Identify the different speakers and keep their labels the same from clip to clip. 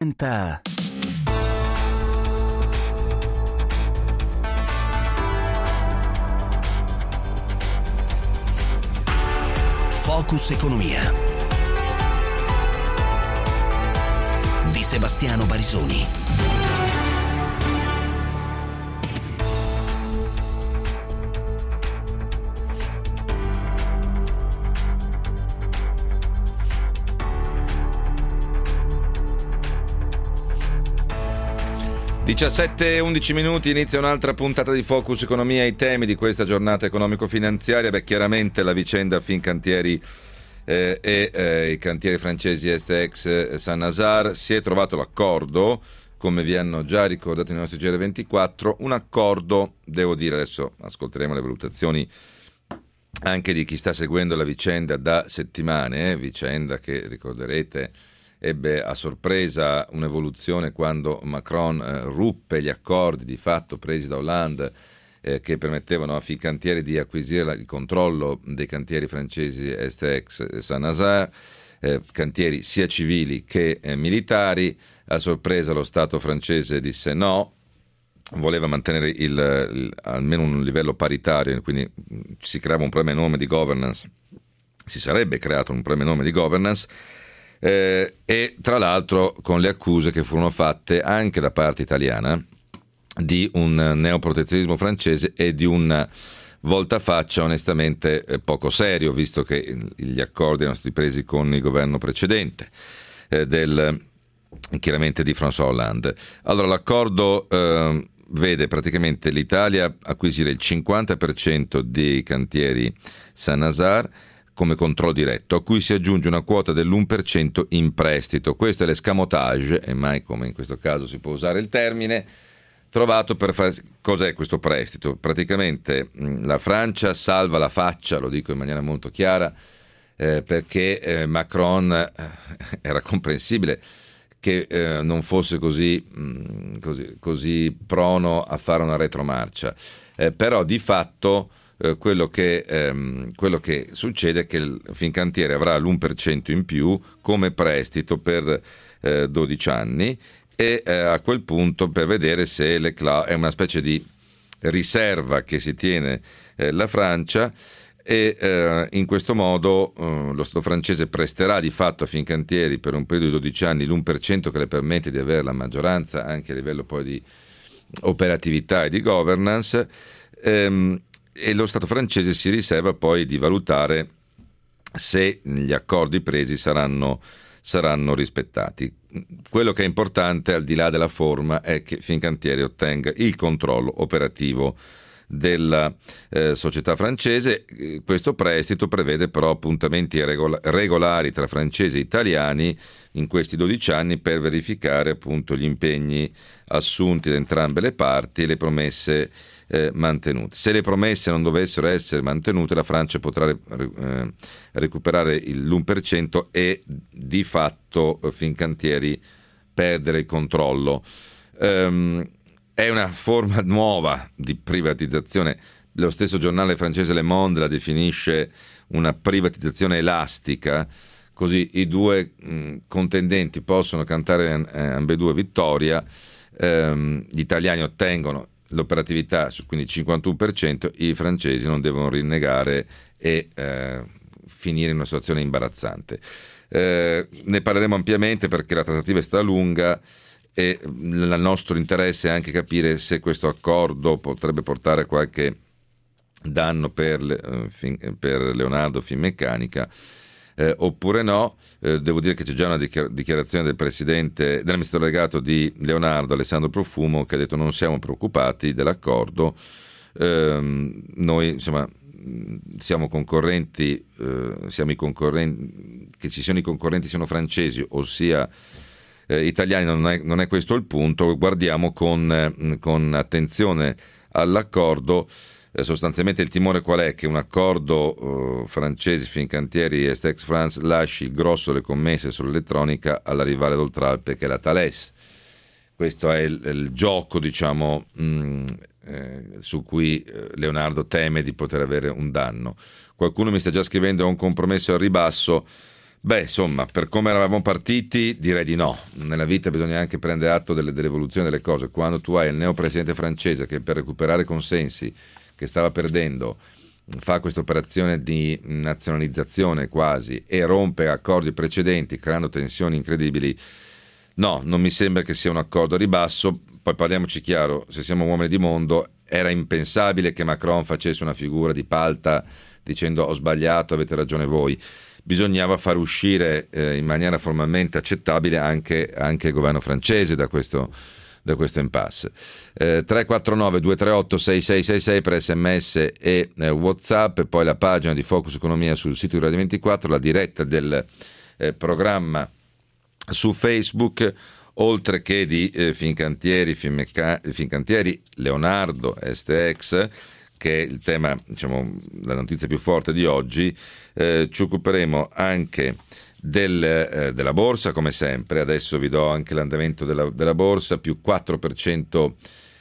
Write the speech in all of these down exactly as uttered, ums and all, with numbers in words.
Speaker 1: presenta Focus Economia di Sebastiano Barisoni.
Speaker 2: diciassette e undici minuti, inizia un'altra puntata di Focus Economia. I temi di questa giornata economico-finanziaria, beh, chiaramente la vicenda Fincantieri eh, e eh, i cantieri francesi Estex Saint-Nazaire. Si è trovato l'accordo, come vi hanno già ricordato i nostri G R ventiquattro, un accordo, devo dire, adesso ascolteremo le valutazioni anche di chi sta seguendo la vicenda da settimane, eh, vicenda che ricorderete ebbe a sorpresa un'evoluzione quando Macron eh, ruppe gli accordi di fatto presi da Hollande eh, che permettevano a Fincantieri di acquisire il controllo dei cantieri francesi Estex Saint-Nazaire, eh, cantieri sia civili che eh, militari. A sorpresa lo Stato francese disse no, voleva mantenere il, il, almeno un livello paritario, quindi si creava un problema enorme di governance, si sarebbe creato un problema enorme di governance. Eh, e tra l'altro con le accuse che furono fatte anche da parte italiana di un neoprotezionismo francese e di un voltafaccia onestamente eh, poco serio, visto che gli accordi erano stati presi con il governo precedente eh, del, chiaramente di François Hollande. Allora l'accordo eh, vede praticamente l'Italia acquisire il cinquanta per cento dei cantieri Saint-Nazaire come controllo diretto, a cui si aggiunge una quota dell'uno per cento in prestito. Questo è l'escamotage, e mai come in questo caso si può usare il termine, trovato per fare... Cos'è questo prestito? Praticamente mh, la Francia salva la faccia, lo dico in maniera molto chiara, eh, perché eh, Macron eh, era comprensibile che eh, non fosse così, mh, così, così prono a fare una retromarcia. Eh, però di fatto Quello che, ehm, quello che succede è che il Fincantieri avrà l'uno per cento in più come prestito per eh, dodici anni e eh, a quel punto per vedere se l'Éclat è una specie di riserva che si tiene eh, la Francia e eh, in questo modo eh, lo Stato francese presterà di fatto a Fincantieri per un periodo di dodici anni l'uno per cento che le permette di avere la maggioranza anche a livello poi di operatività e di governance. ehm, E lo Stato francese si riserva poi di valutare se gli accordi presi saranno, saranno rispettati. Quello che è importante, al di là della forma, è che Fincantieri ottenga il controllo operativo della eh, società francese. Questo prestito prevede però appuntamenti regol- regolari tra francesi e italiani in questi dodici anni per verificare appunto gli impegni assunti da entrambe le parti e le promesse eh, mantenute. Se le promesse non dovessero essere mantenute, la Francia potrà eh, recuperare l'uno per cento e di fatto eh, Fincantieri perdere il controllo. Um, È una forma nuova di privatizzazione. Lo stesso giornale francese Le Monde la definisce una privatizzazione elastica, così i due mh, contendenti possono cantare eh, ambedue vittoria, ehm, gli italiani ottengono l'operatività, quindi il cinquantuno per cento, i francesi non devono rinnegare e eh, finire in una situazione imbarazzante. Eh, ne parleremo ampiamente perché la trattativa è stata lunga, e il nostro interesse è anche capire se questo accordo potrebbe portare qualche danno per, uh, per Leonardo Finmeccanica eh, oppure no. Eh, devo dire che c'è già una dichiarazione del presidente, dell'amministratore delegato di Leonardo, Alessandro Profumo, che ha detto non siamo preoccupati dell'accordo, eh, noi insomma siamo concorrenti, eh, siamo i concorrenti, che ci siano i concorrenti siano francesi ossia Eh, italiani non è, non è questo il punto. Guardiamo con, eh, con attenzione all'accordo. Eh, sostanzialmente il timore qual è? Che un accordo eh, francese Fincantieri e Estex France lasci il grosso delle commesse sull'elettronica alla rivale d'Oltralpe che è la Thales. Questo è il, il gioco, diciamo, mh, eh, su cui eh, Leonardo teme di poter avere un danno. Qualcuno mi sta già scrivendo a un compromesso al ribasso. Beh, insomma, per come eravamo partiti, direi di no. Nella vita bisogna anche prendere atto delle, dell'evoluzione delle cose. Quando tu hai il neopresidente francese che per recuperare consensi, che stava perdendo, fa questa operazione di nazionalizzazione quasi e rompe accordi precedenti creando tensioni incredibili, no, non mi sembra che sia un accordo a ribasso. Poi parliamoci chiaro, se siamo uomini di mondo, era impensabile che Macron facesse una figura di palta dicendo ho sbagliato, avete ragione voi. Bisognava far uscire eh, in maniera formalmente accettabile anche, anche il governo francese da questo, da questo impasse. eh, tre quattro nove due tre otto sei sei sei sei per sms e eh, WhatsApp, e poi la pagina di Focus Economia sul sito di Radio ventiquattro, la diretta del eh, programma su Facebook, oltre che di eh, Fincantieri, Finmecca- Fincantieri, Leonardo, S T X, che è il tema, diciamo, la notizia più forte di oggi. Eh, ci occuperemo anche del, eh, della borsa, come sempre. Adesso vi do anche l'andamento della, della borsa, più quattro per cento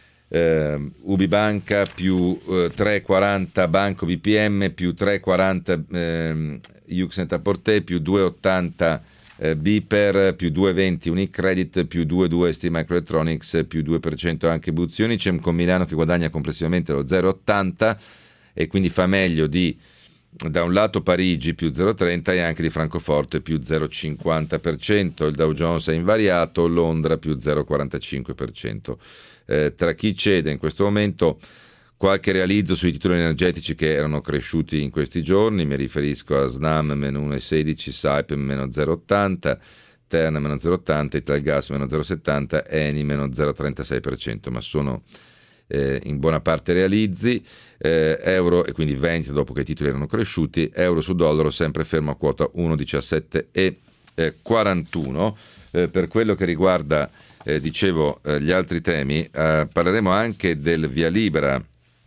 Speaker 2: eh, Ubibanca, più eh, tre virgola quaranta Banco B P M, più tre virgola quaranta eh, Yux Net-a-Porter, più due virgola ottanta eh, Biper, più due virgola venti Unicredit, più due virgola due ST Microelectronics, più due per cento anche Buzzi Unicem, con Milano che guadagna complessivamente lo zero virgola ottanta e quindi fa meglio di, da un lato, Parigi più zero virgola trenta e anche di Francoforte più zero virgola cinquanta per cento. Il Dow Jones è invariato, Londra più zero virgola quarantacinque per cento. Eh, tra chi cede in questo momento, qualche realizzo sui titoli energetici che erano cresciuti in questi giorni, mi riferisco a Snam meno uno virgola sedici, Saipem meno zero virgola ottanta, Terna meno zero virgola ottanta, Italgas meno zero virgola settanta, Eni meno zero virgola trentasei per cento, ma sono eh, in buona parte realizzi. eh, euro e quindi venti dopo che i titoli erano cresciuti, euro su dollaro sempre fermo a quota uno virgola diciassette e quarantuno. Eh, per quello che riguarda, eh, dicevo, eh, gli altri temi, eh, parleremo anche del via libera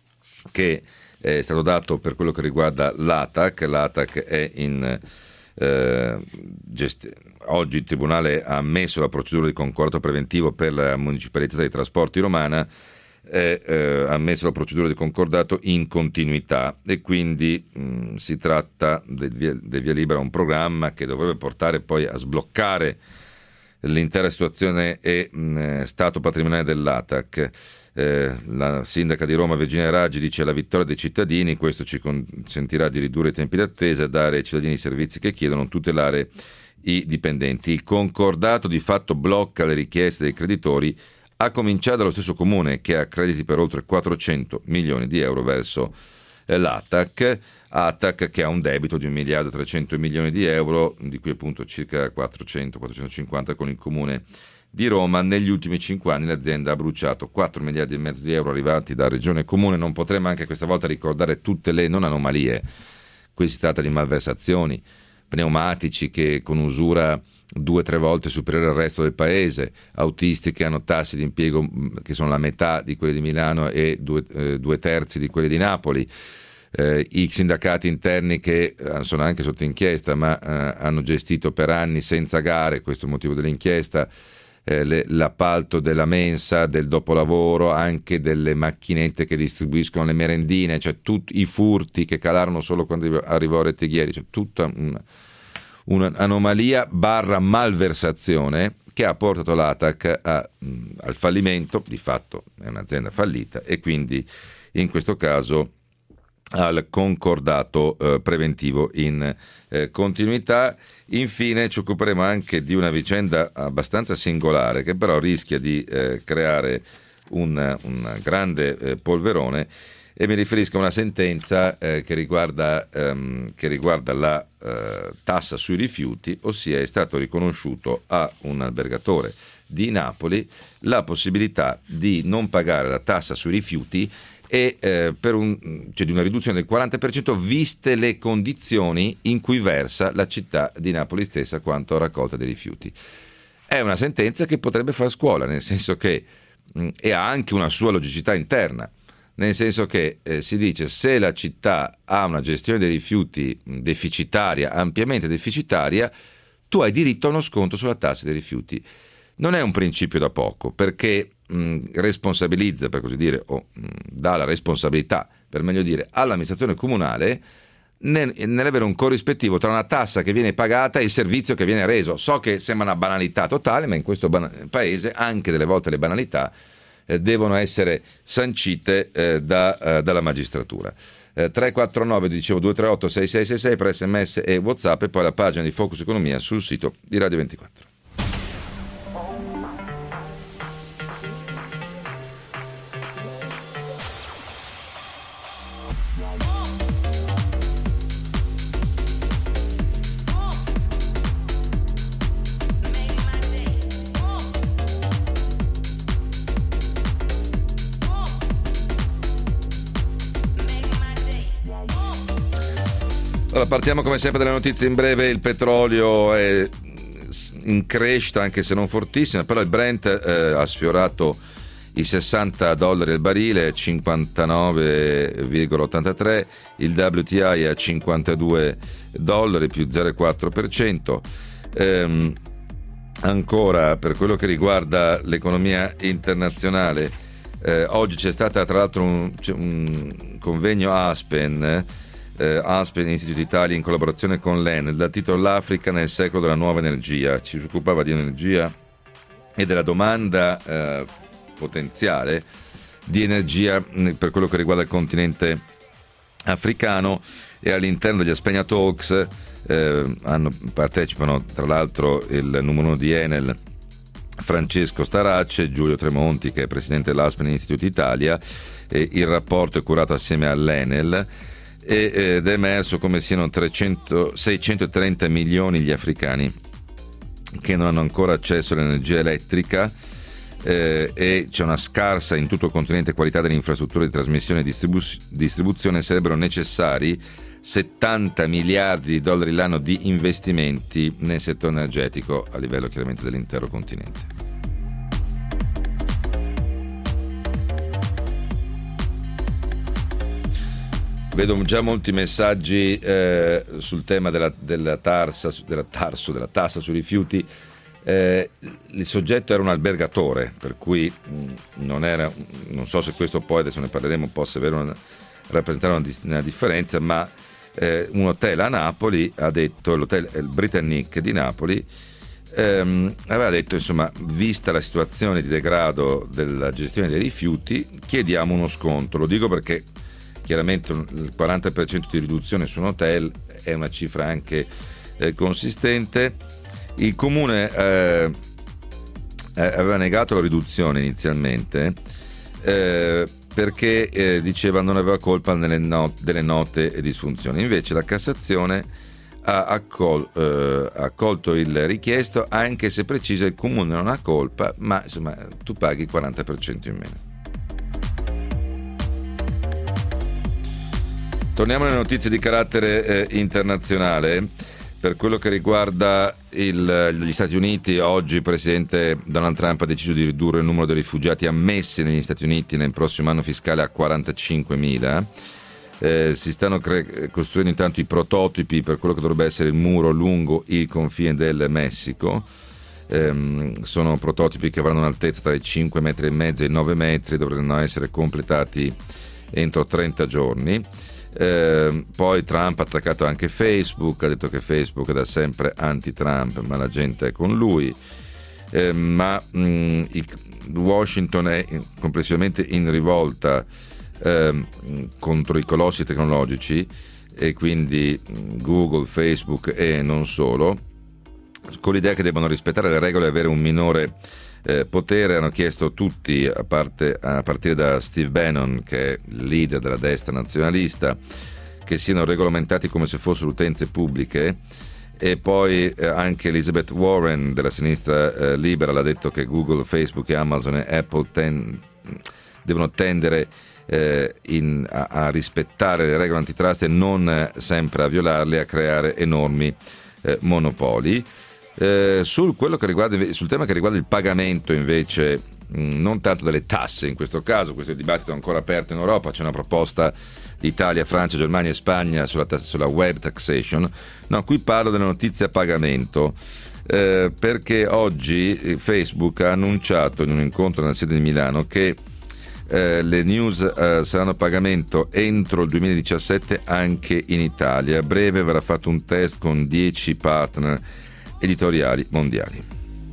Speaker 2: che è stato dato per quello che riguarda l'A T A C. L'A T A C è in eh, gesti- oggi il Tribunale ha ammesso la procedura di concordato preventivo per la municipalizzata dei trasporti romana, è eh, ammesso la procedura di concordato in continuità e quindi mh, si tratta del via, del via libera, un programma che dovrebbe portare poi a sbloccare l'intera situazione e mh, stato patrimoniale dell'A T A C. Eh, la sindaca di Roma Virginia Raggi dice: la vittoria dei cittadini, questo ci consentirà di ridurre i tempi d'attesa, dare ai cittadini i servizi che chiedono, tutelare i dipendenti. Il concordato di fatto blocca le richieste dei creditori, a cominciare dallo stesso comune che ha crediti per oltre quattrocento milioni di euro verso l'A T A C. A T A C che ha un debito di un miliardo e trecento milioni di euro, di cui appunto circa quattrocento quattrocentocinquanta con il comune di Roma. Negli ultimi cinque anni l'azienda ha bruciato quattro miliardi e mezzo di euro arrivati da regione e comune. Non potremmo anche questa volta ricordare tutte le non anomalie, qui si tratta di malversazioni, pneumatici che con usura due o tre volte superiore al resto del paese, autisti che hanno tassi di impiego che sono la metà di quelli di Milano e due, eh, due terzi di quelli di Napoli, eh, i sindacati interni che eh, sono anche sotto inchiesta ma eh, hanno gestito per anni senza gare, questo è il motivo dell'inchiesta, eh, le, l'appalto della mensa, del dopolavoro, anche delle macchinette che distribuiscono le merendine, cioè tutti i furti che calarono solo quando arrivò Rettighieri, cioè tutta una un'anomalia barra malversazione che ha portato l'A T A C a, mh, al fallimento. Di fatto è un'azienda fallita e quindi in questo caso al concordato eh, preventivo in eh, continuità. Infine ci occuperemo anche di una vicenda abbastanza singolare che però rischia di eh, creare un, un grande eh, polverone, e mi riferisco a una sentenza eh, che riguarda, ehm, che riguarda la eh, tassa sui rifiuti, ossia è stato riconosciuto a un albergatore di Napoli la possibilità di non pagare la tassa sui rifiuti e eh, per un, cioè di una riduzione del quaranta per cento viste le condizioni in cui versa la città di Napoli stessa quanto a raccolta dei rifiuti. È una sentenza che potrebbe far scuola, nel senso che mh, e ha anche una sua logicità interna. Nel senso che eh, si dice, se la città ha una gestione dei rifiuti deficitaria, ampiamente deficitaria, tu hai diritto a uno sconto sulla tassa dei rifiuti. Non è un principio da poco, perché mh, responsabilizza, per così dire, o mh, dà la responsabilità, per meglio dire, all'amministrazione comunale nell'avere un corrispettivo tra una tassa che viene pagata e il servizio che viene reso. So che sembra una banalità totale, ma in questo ban- paese anche delle volte le banalità eh, devono essere sancite eh, da, eh, dalla magistratura. eh, tre quattro nove, dicevo, due tre otto sei sei sei sei per sms e WhatsApp, e poi la pagina di Focus Economia sul sito di Radio ventiquattro. Allora, partiamo come sempre dalle notizie in breve. Il petrolio è in crescita, anche se non fortissima, però il Brent eh, ha sfiorato i sessanta dollari al barile, cinquantanove virgola ottantatré, il W T I a cinquantadue dollari più zero virgola quattro per cento. Ehm, ancora per quello che riguarda l'economia internazionale, eh, oggi c'è stata tra l'altro un, un convegno Aspen, eh, Aspen Institute Italia in collaborazione con l'Enel, dal titolo L'Africa nel secolo della nuova energia. Ci si occupava di energia e della domanda eh, potenziale di energia per quello che riguarda il continente africano, e all'interno degli Aspegna Talks eh, hanno, partecipano tra l'altro il numero uno di Enel Francesco Starace, Giulio Tremonti che è presidente dell'Aspen Institute Italia, e il rapporto è curato assieme all'Enel ed è emerso come siano trecento, seicentotrenta milioni gli africani che non hanno ancora accesso all'energia elettrica, eh, e c'è una scarsa in tutto il continente qualità delle infrastrutture di trasmissione e distribu- distribuzione. Sarebbero necessari settanta miliardi di dollari l'anno di investimenti nel settore energetico a livello chiaramente dell'intero continente. Vedo già molti messaggi eh, sul tema della, della, tarsa, della tarso, della tassa sui rifiuti. Eh, il soggetto era un albergatore, per cui mh, non era, non so se questo poi, adesso ne parleremo, possa avere una, rappresentare una, una differenza, ma eh, un hotel a Napoli ha detto, l'hotel il Britannic di Napoli, ehm, aveva detto, insomma, vista la situazione di degrado della gestione dei rifiuti, chiediamo uno sconto. Lo dico perché chiaramente il quaranta per cento di riduzione su un hotel è una cifra anche eh, consistente. Il comune eh, aveva negato la riduzione inizialmente eh, perché eh, diceva non aveva colpa nelle not- delle note e disfunzioni. Invece la Cassazione ha accol- eh, accolto il richiesto, anche se precisa il comune non ha colpa, ma insomma tu paghi il quaranta per cento in meno. Torniamo alle notizie di carattere eh, internazionale. Per quello che riguarda il, gli Stati Uniti, oggi il presidente Donald Trump ha deciso di ridurre il numero dei rifugiati ammessi negli Stati Uniti nel prossimo anno fiscale a quarantacinquemila. Eh, si stanno cre- costruendo intanto i prototipi per quello che dovrebbe essere il muro lungo il confine del Messico. Eh, sono prototipi che avranno un'altezza tra i cinque metri e mezzo e i nove metri, dovranno essere completati entro trenta giorni. Eh, poi Trump ha attaccato anche Facebook, ha detto che Facebook è da sempre anti-Trump, ma la gente è con lui. Eh, ma mh, il, Washington è complessivamente in rivolta eh, contro i colossi tecnologici, e quindi Google, Facebook e non solo, con l'idea che debbano rispettare le regole e avere un minore Eh, potere. Hanno chiesto tutti, a, parte, a partire da Steve Bannon, che è il leader della destra nazionalista, che siano regolamentati come se fossero utenze pubbliche, e poi eh, anche Elizabeth Warren della sinistra eh, libera l'ha detto che Google, Facebook e Amazon e Apple ten- devono tendere eh, in, a, a rispettare le regole antitrust e non eh, sempre a violarle, a creare enormi eh, monopoli. Eh, sul, quello che riguarda, sul tema che riguarda il pagamento invece, mh, non tanto delle tasse in questo caso, questo dibattito è ancora aperto in Europa, c'è una proposta di Italia, Francia, Germania e Spagna sulla, tass- sulla web taxation. No, qui parlo delle notizie a pagamento, eh, perché oggi Facebook ha annunciato in un incontro nella sede di Milano che eh, le news eh, saranno a pagamento entro il duemiladiciassette anche in Italia. A breve verrà fatto un test con dieci partner editoriali mondiali.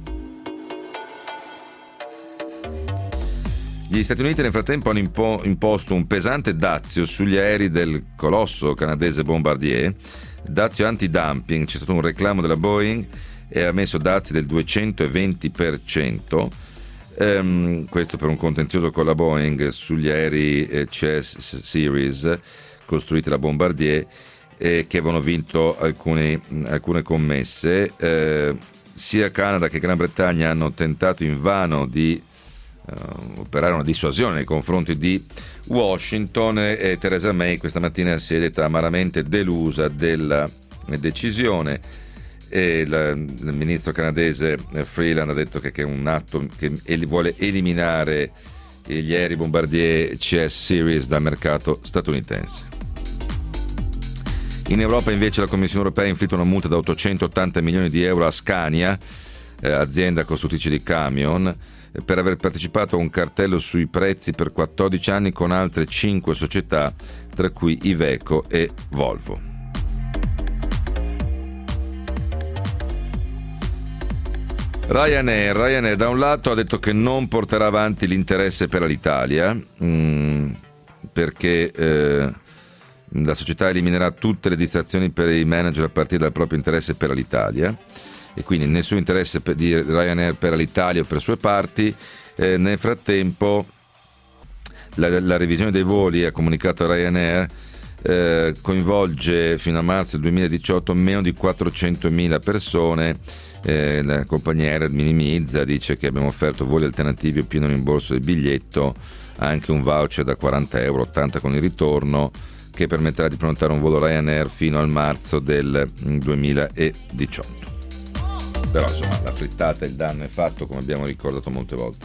Speaker 2: Gli Stati Uniti nel frattempo hanno impo- imposto un pesante dazio sugli aerei del colosso canadese Bombardier, dazio anti-dumping. C'è stato un reclamo della Boeing e ha messo dazi del duecentoventi per cento, ehm, questo per un contenzioso con la Boeing sugli aerei eh, C S Series costruiti da Bombardier, eh, che avevano vinto alcune, alcune commesse. Eh, sia Canada che Gran Bretagna hanno tentato invano di Uh, operare una dissuasione nei confronti di Washington, e Theresa May questa mattina si è detta amaramente delusa della decisione, e la, il ministro canadese Freeland ha detto che, che è un atto che el- vuole eliminare gli aerei Bombardier C S Series dal mercato statunitense. In Europa invece la Commissione europea ha inflitto una multa da ottocentottanta milioni di euro a Scania, eh, azienda costruttrice di camion, per aver partecipato a un cartello sui prezzi per quattordici anni con altre cinque società, tra cui Iveco e Volvo. Ryanair, Ryanair da un lato ha detto che non porterà avanti l'interesse per l'Italia, mh, perché eh, la società eliminerà tutte le distrazioni per i manager a partire dal proprio interesse per l'Italia, e quindi nessun interesse per, di Ryanair per l'Italia o per sue parti. Eh, nel frattempo la, la revisione dei voli, ha comunicato Ryanair, eh, coinvolge fino a marzo del duemiladiciotto meno di quattrocentomila persone. Eh, la compagnia aerea minimizza, dice che abbiamo offerto voli alternativi o pieno rimborso del biglietto, anche un voucher da quaranta euro, ottanta con il ritorno, che permetterà di prenotare un volo Ryanair fino al marzo del duemiladiciotto. Però insomma la frittata e il danno è fatto, come abbiamo ricordato molte volte.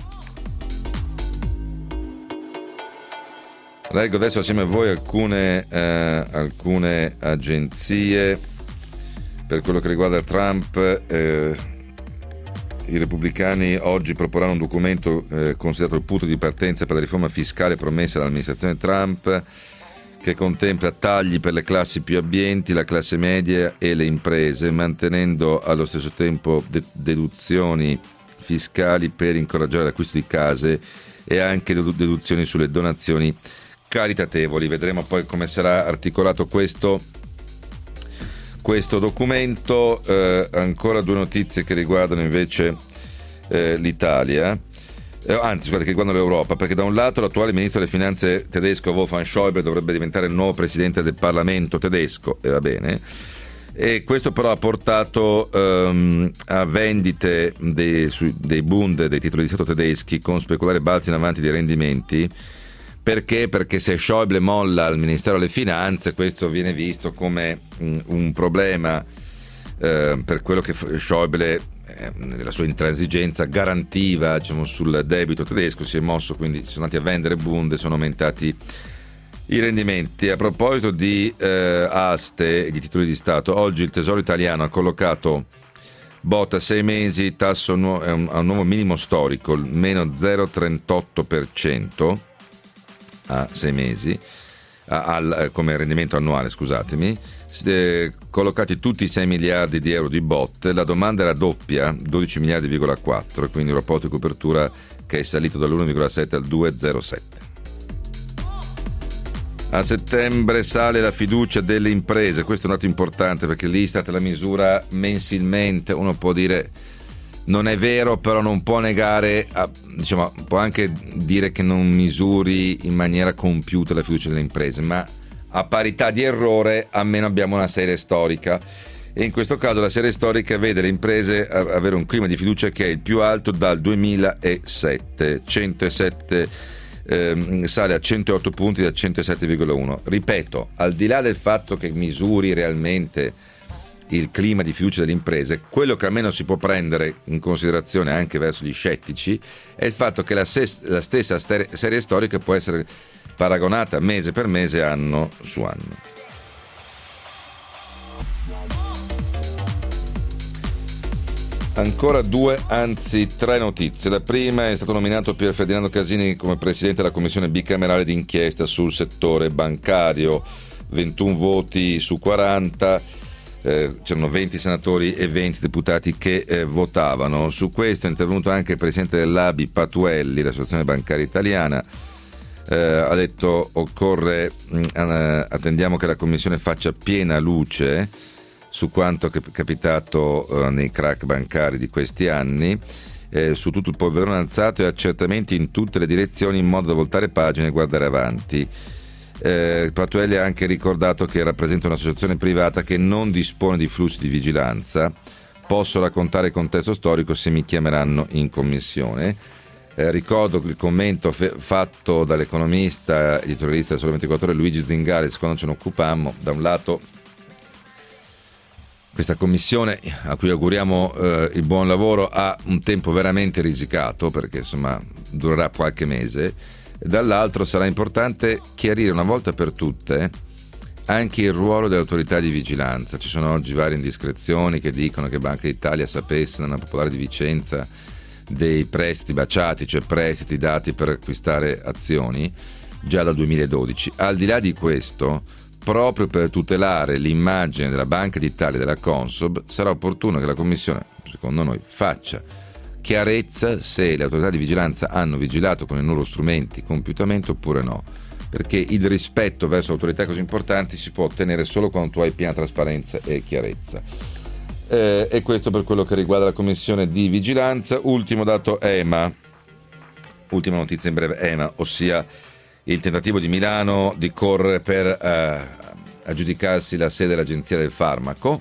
Speaker 2: Leggo adesso assieme a voi alcune, eh, alcune agenzie per quello che riguarda Trump. Eh, i repubblicani oggi proporranno un documento eh, considerato il punto di partenza per la riforma fiscale promessa dall'amministrazione Trump, che contempla tagli per le classi più abbienti, la classe media e le imprese, mantenendo allo stesso tempo de- deduzioni fiscali per incoraggiare l'acquisto di case e anche deduzioni sulle donazioni caritatevoli. Vedremo poi come sarà articolato questo, questo documento. Eh, ancora due notizie che riguardano invece eh, l'Italia. Eh, anzi, scusate, che riguardano l'Europa, perché da un lato l'attuale ministro delle finanze tedesco Wolfgang Schäuble dovrebbe diventare il nuovo presidente del Parlamento tedesco, e va bene, e questo però ha portato um, a vendite dei, su, dei Bund, dei titoli di Stato tedeschi, con speculare balzi in avanti dei rendimenti. Perché? Perché se Schäuble molla al Ministero delle Finanze, questo viene visto come um, un problema eh, per quello che Schäuble, nella sua intransigenza, garantiva, diciamo, sul debito tedesco. Si è mosso, quindi sono andati a vendere Bund e sono aumentati i rendimenti. A proposito di eh, aste, di titoli di Stato, oggi il Tesoro italiano ha collocato B O T a sei mesi, tasso nu- a un nuovo minimo storico, il meno zero virgola trentotto per cento a sei mesi, a, al, come rendimento annuale, scusatemi. Eh, collocati tutti i sei miliardi di euro di B O T, la domanda era doppia, dodici miliardi virgola quattro, quindi un rapporto di copertura che è salito dall'uno virgola sette al due virgola zero sette. A settembre sale la fiducia delle imprese, questo è un dato importante perché l'Istat la misura mensilmente. Uno può dire non è vero, però non può negare, diciamo, può anche dire che non misuri in maniera compiuta la fiducia delle imprese, ma a parità di errore almeno abbiamo una serie storica, e in questo caso la serie storica vede le imprese avere un clima di fiducia che è il più alto dal duemilasette, centosette, ehm, sale a centootto punti da centosette virgola uno. Ripeto, al di là del fatto che misuri realmente il clima di fiducia delle imprese, quello che almeno si può prendere in considerazione anche verso gli scettici è il fatto che la, ses- la stessa stere- serie storica può essere paragonata mese per mese, anno su anno. Ancora due, anzi tre notizie. La prima: è stato nominato Pier Ferdinando Casini come presidente della commissione bicamerale d'inchiesta sul settore bancario. ventuno voti su quaranta, eh, c'erano venti senatori e venti deputati che eh, votavano. Su questo è intervenuto anche il presidente dell'A B I Patuelli, l'associazione bancaria italiana. Eh, ha detto: occorre, mh, attendiamo che la commissione faccia piena luce su quanto è capitato uh, nei crack bancari di questi anni, eh, su tutto il polverone alzato e accertamenti in tutte le direzioni in modo da voltare pagina e guardare avanti. Eh, Patuelli ha anche ricordato che rappresenta un'associazione privata che non dispone di flussi di vigilanza. Posso raccontare il contesto storico se mi chiameranno in commissione. Eh, ricordo il commento fe- fatto dall'economista editorialista del Sole ventiquattro Ore Luigi Zingales quando ce ne occupammo. Da un lato, questa commissione, a cui auguriamo eh, il buon lavoro, ha un tempo veramente risicato, perché insomma durerà qualche mese. Dall'altro sarà importante chiarire una volta per tutte anche il ruolo dell'autorità di vigilanza. Ci sono oggi varie indiscrezioni che dicono che Banca d'Italia sapesse nella Popolare di Vicenza dei prestiti baciati, cioè prestiti dati per acquistare azioni, già dal duemiladodici. Al di là di questo, proprio per tutelare l'immagine della Banca d'Italia e della Consob, sarà opportuno che la Commissione, secondo noi, faccia chiarezza se le autorità di vigilanza hanno vigilato con i loro strumenti compiutamente oppure no, perché il rispetto verso autorità così importanti si può ottenere solo quando tu hai piena trasparenza e chiarezza. Eh, e questo per quello che riguarda la Commissione di vigilanza. Ultimo dato E M A, ultima notizia in breve, E M A, ossia il tentativo di Milano di correre per eh, aggiudicarsi la sede dell'Agenzia del Farmaco,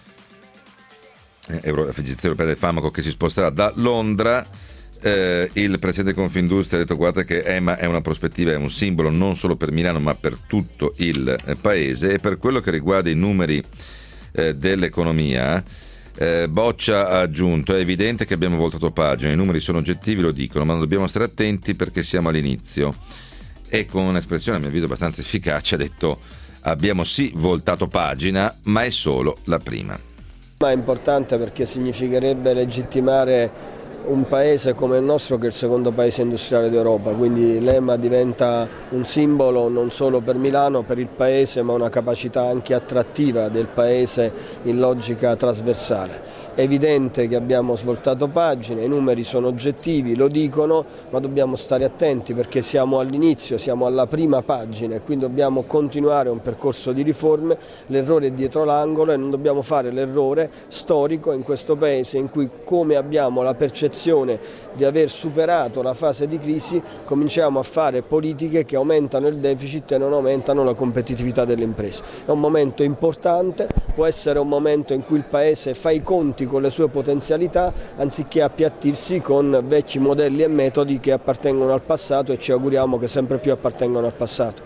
Speaker 2: eh, Agenzia Europea del Farmaco, che si sposterà da Londra. Eh, il presidente Confindustria ha detto: guarda che E M A è una prospettiva, è un simbolo non solo per Milano ma per tutto il eh, paese. E per quello che riguarda i numeri eh, dell'economia, eh, Boccia ha aggiunto: è evidente che abbiamo voltato pagina, i numeri sono oggettivi, lo dicono, ma dobbiamo stare attenti perché siamo all'inizio. E con un'espressione a mio avviso abbastanza efficace ha detto: abbiamo sì voltato pagina, ma è solo la prima.
Speaker 3: Ma è importante perché significherebbe legittimare un paese come il nostro, che è il secondo paese industriale d'Europa, quindi l'E M A diventa un simbolo non solo per Milano, per il paese, ma una capacità anche attrattiva del paese in logica trasversale. È evidente che abbiamo svoltato pagine, i numeri sono oggettivi, lo dicono, ma dobbiamo stare attenti perché siamo all'inizio, siamo alla prima pagina e quindi dobbiamo continuare un percorso di riforme. L'errore è dietro l'angolo e non dobbiamo fare l'errore storico in questo paese in cui, come abbiamo la percezione di aver superato la fase di crisi, cominciamo a fare politiche che aumentano il deficit e non aumentano la competitività delle imprese. È un momento importante, può essere un momento in cui il paese fa i conti con le sue potenzialità anziché appiattirsi con vecchi modelli e metodi che appartengono al passato e ci auguriamo che sempre più appartengano al passato.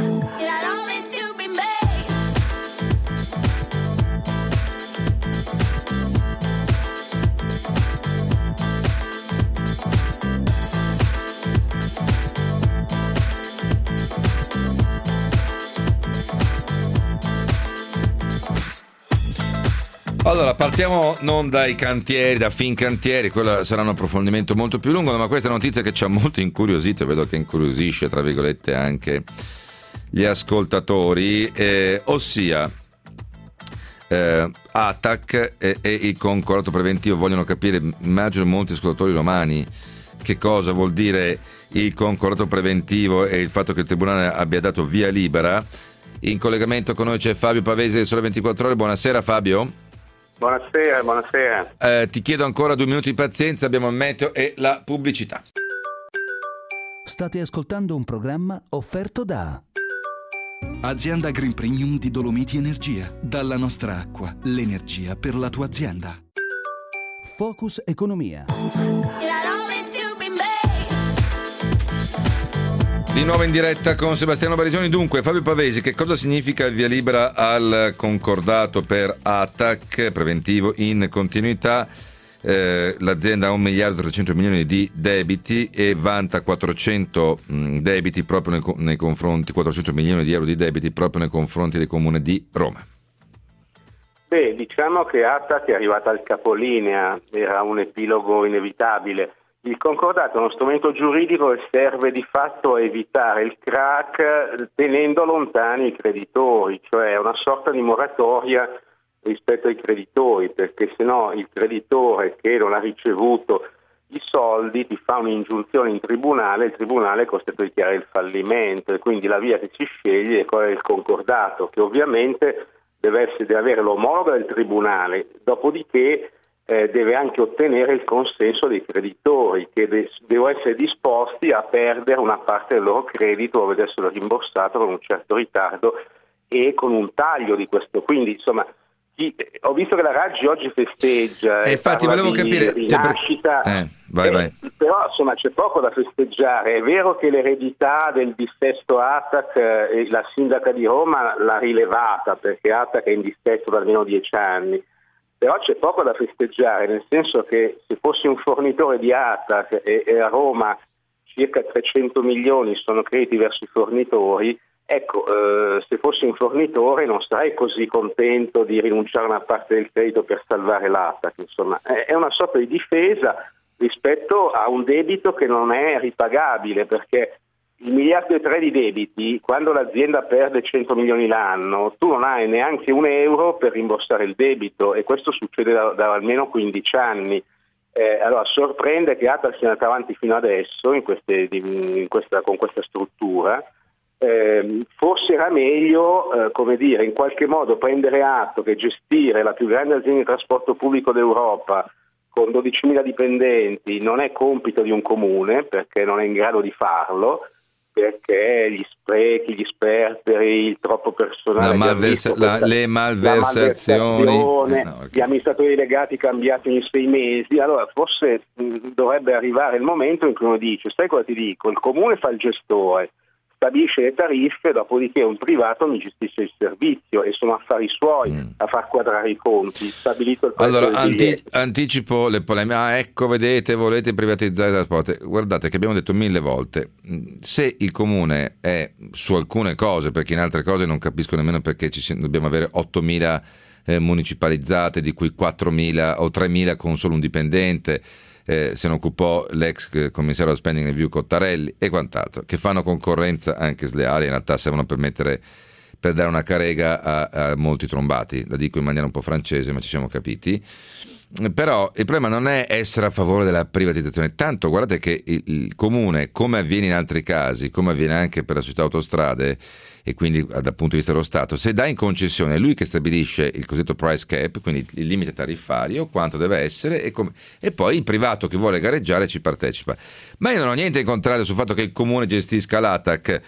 Speaker 2: Allora, partiamo non dai cantieri, da Fincantieri, quello sarà un approfondimento molto più lungo, ma questa è una notizia che ci ha molto incuriosito, vedo che incuriosisce, tra virgolette, anche gli ascoltatori, eh, ossia eh, A T A C e, e il concordato preventivo. Vogliono capire, immagino molti ascoltatori romani, che cosa vuol dire il concordato preventivo e il fatto che il Tribunale abbia dato via libera. In collegamento con noi c'è Fabio Pavesi del Sole ventiquattro Ore. Buonasera Fabio.
Speaker 4: Buonasera, buonasera.
Speaker 2: Eh, ti chiedo ancora due minuti di pazienza, abbiamo il meteo e la pubblicità.
Speaker 1: State ascoltando un programma offerto da
Speaker 5: Azienda Green Premium di Dolomiti Energia. Dalla nostra acqua, l'energia per la tua azienda.
Speaker 1: Focus Economia.
Speaker 2: Di nuovo in diretta con Sebastiano Barisoni. Dunque, Fabio Pavesi, che cosa significa il via libera al concordato per A T A C preventivo in continuità? Eh, l'azienda ha un miliardo e trecento milioni di debiti e vanta quattrocento mh, debiti proprio nei, nei confronti, quattrocento milioni di euro di debiti proprio nei confronti del comune di Roma.
Speaker 4: Beh, diciamo che Attac è arrivata al capolinea, era un epilogo inevitabile. Il concordato è uno strumento giuridico che serve di fatto a evitare il crack tenendo lontani i creditori, cioè è una sorta di moratoria rispetto ai creditori, perché se no il creditore che non ha ricevuto i soldi ti fa un'ingiunzione in tribunale, il tribunale è costretto a dichiarare il fallimento e quindi la via che si sceglie è quella del concordato, che ovviamente deve, essere, deve avere l'omologo del tribunale, dopodiché eh, deve anche ottenere il consenso dei creditori che de- devono essere disposti a perdere una parte del loro credito o vederselo rimborsato con un certo ritardo e con un taglio di questo. Quindi insomma ho visto che la Raggi oggi festeggia
Speaker 2: e infatti volevo capire
Speaker 4: rinascita,
Speaker 2: cioè, eh, vai,
Speaker 4: eh,
Speaker 2: vai.
Speaker 4: però insomma c'è poco da festeggiare. È vero che l'eredità del dissesto Attac eh, la sindaca di Roma l'ha rilevata perché Attac è in dissesto da almeno dieci anni, però c'è poco da festeggiare, nel senso che se fossi un fornitore di Attac e, e a Roma circa trecento milioni sono crediti verso i fornitori. Ecco, eh, se fossi un fornitore non sarei così contento di rinunciare a una parte del credito per salvare l'Attac. Insomma, è, è una sorta di difesa rispetto a un debito che non è ripagabile, perché il miliardo e tre di debiti, quando l'azienda perde cento milioni l'anno, tu non hai neanche un euro per rimborsare il debito, e questo succede da, da almeno quindici anni. Eh, allora sorprende che Attac sia andata avanti fino adesso in queste, in questa, con questa struttura. Eh, forse era meglio, eh, come dire, in qualche modo prendere atto che gestire la più grande azienda di trasporto pubblico d'Europa con dodicimila dipendenti non è compito di un comune, perché non è in grado di farlo, perché gli sprechi, gli sperperi, il troppo personale,
Speaker 2: la malversa- la, le malversazioni,
Speaker 4: la malversazione,
Speaker 2: eh, no, okay.
Speaker 4: Gli amministratori delegati cambiati ogni sei mesi. Allora forse mh, dovrebbe arrivare il momento in cui uno dice: sai cosa ti dico, il comune fa il gestore, stabilisce le tariffe, dopodiché un privato mi gestisce il servizio e sono affari suoi mm. a far quadrare i conti, stabilito il prezzo.
Speaker 2: Allora
Speaker 4: del
Speaker 2: anti- anticipo le polemiche. Ah, ecco, vedete, volete privatizzare il trasporto. Guardate che abbiamo detto mille volte, se il comune è su alcune cose, perché in altre cose non capisco nemmeno perché ci si- dobbiamo avere ottomila eh, municipalizzate, di cui quattromila o tremila con solo un dipendente. Eh, se ne occupò l'ex commissario alla spending review Cottarelli e quant'altro, che fanno concorrenza anche sleale, in realtà servono per mettere, per dare una carega a, a molti trombati, la dico in maniera un po' francese ma ci siamo capiti. Però il problema non è essere a favore della privatizzazione, tanto guardate che il, il comune, come avviene in altri casi, come avviene anche per la società autostrade e quindi dal punto di vista dello Stato, se dà in concessione è lui che stabilisce il cosiddetto price cap, quindi il limite tariffario, quanto deve essere, e, com- e poi il privato che vuole gareggiare ci partecipa. Ma io non ho niente in contrario sul fatto che il comune gestisca l'Attac.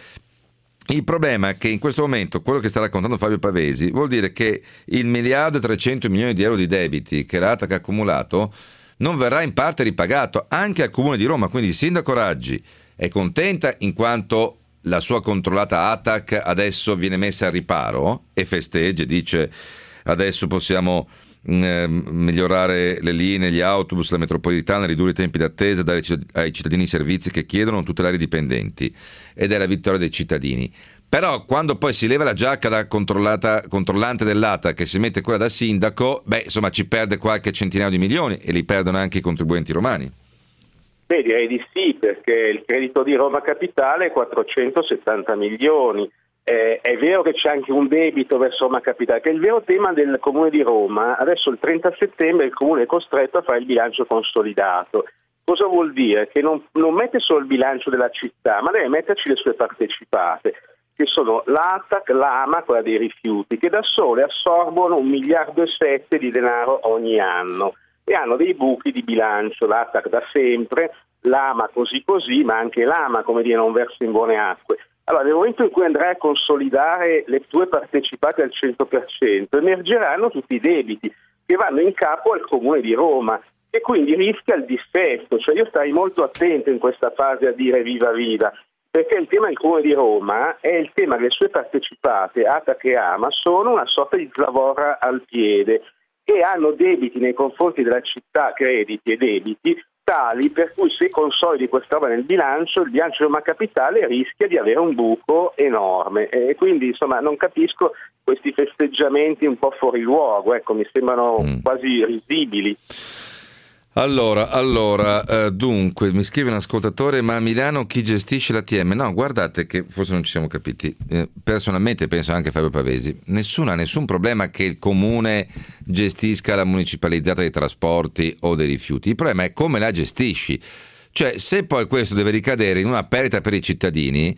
Speaker 2: Il problema è che in questo momento quello che sta raccontando Fabio Pavesi vuol dire che il miliardo e trecento milioni di euro di debiti che l'Attac ha accumulato non verrà in parte ripagato anche al Comune di Roma, quindi il sindaco Raggi è contenta in quanto la sua controllata Attac adesso viene messa al riparo e festeggia, dice adesso possiamo eh, migliorare le linee, gli autobus, la metropolitana, ridurre i tempi d'attesa, dare ai cittadini i servizi che chiedono, tutelare i dipendenti, ed è la vittoria dei cittadini. Però quando poi si leva la giacca da controllata, controllante dell'Attac che si mette quella da sindaco, beh insomma ci perde qualche centinaio di milioni e li perdono anche i contribuenti romani.
Speaker 4: Beh, direi di sì, perché il credito di Roma Capitale è quattrocentosettanta milioni. Eh, è vero che c'è anche un debito verso Roma Capitale, che è il vero tema del Comune di Roma. Adesso il trenta settembre il Comune è costretto a fare il bilancio consolidato. Cosa vuol dire? Che non, non mette solo il bilancio della città, ma deve metterci le sue partecipate, che sono l'Attac, l'Ama, quella dei rifiuti, che da sole assorbono un miliardo e sette di denaro ogni anno e hanno dei buchi di bilancio. L'Attac da sempre, l'Ama così così, ma anche l'Ama, come dire, non versa in buone acque. Allora, nel momento in cui andrai a consolidare le tue partecipate al cento per cento, emergeranno tutti i debiti che vanno in capo al Comune di Roma e quindi rischia il difetto. Cioè io starei molto attento in questa fase a dire viva viva, perché il tema del Comune di Roma è il tema che le sue partecipate, Attac e Ama, sono una sorta di zavorra al piede e hanno debiti nei confronti della città, crediti e debiti, tali per cui se consolidi questa roba nel bilancio, il bilancio di Roma Capitale rischia di avere un buco enorme, e quindi insomma non capisco questi festeggiamenti un po' fuori luogo, ecco, mi sembrano mm. quasi risibili.
Speaker 2: Allora, allora eh, dunque, mi scrive un ascoltatore, ma a Milano chi gestisce l'A T M? No, guardate che forse non ci siamo capiti. Eh, personalmente penso anche a Fabio Pavesi. Nessuno ha nessun problema che il comune gestisca la municipalizzata dei trasporti o dei rifiuti. Il problema è come la gestisci. Cioè, se poi questo deve ricadere in una perdita per i cittadini,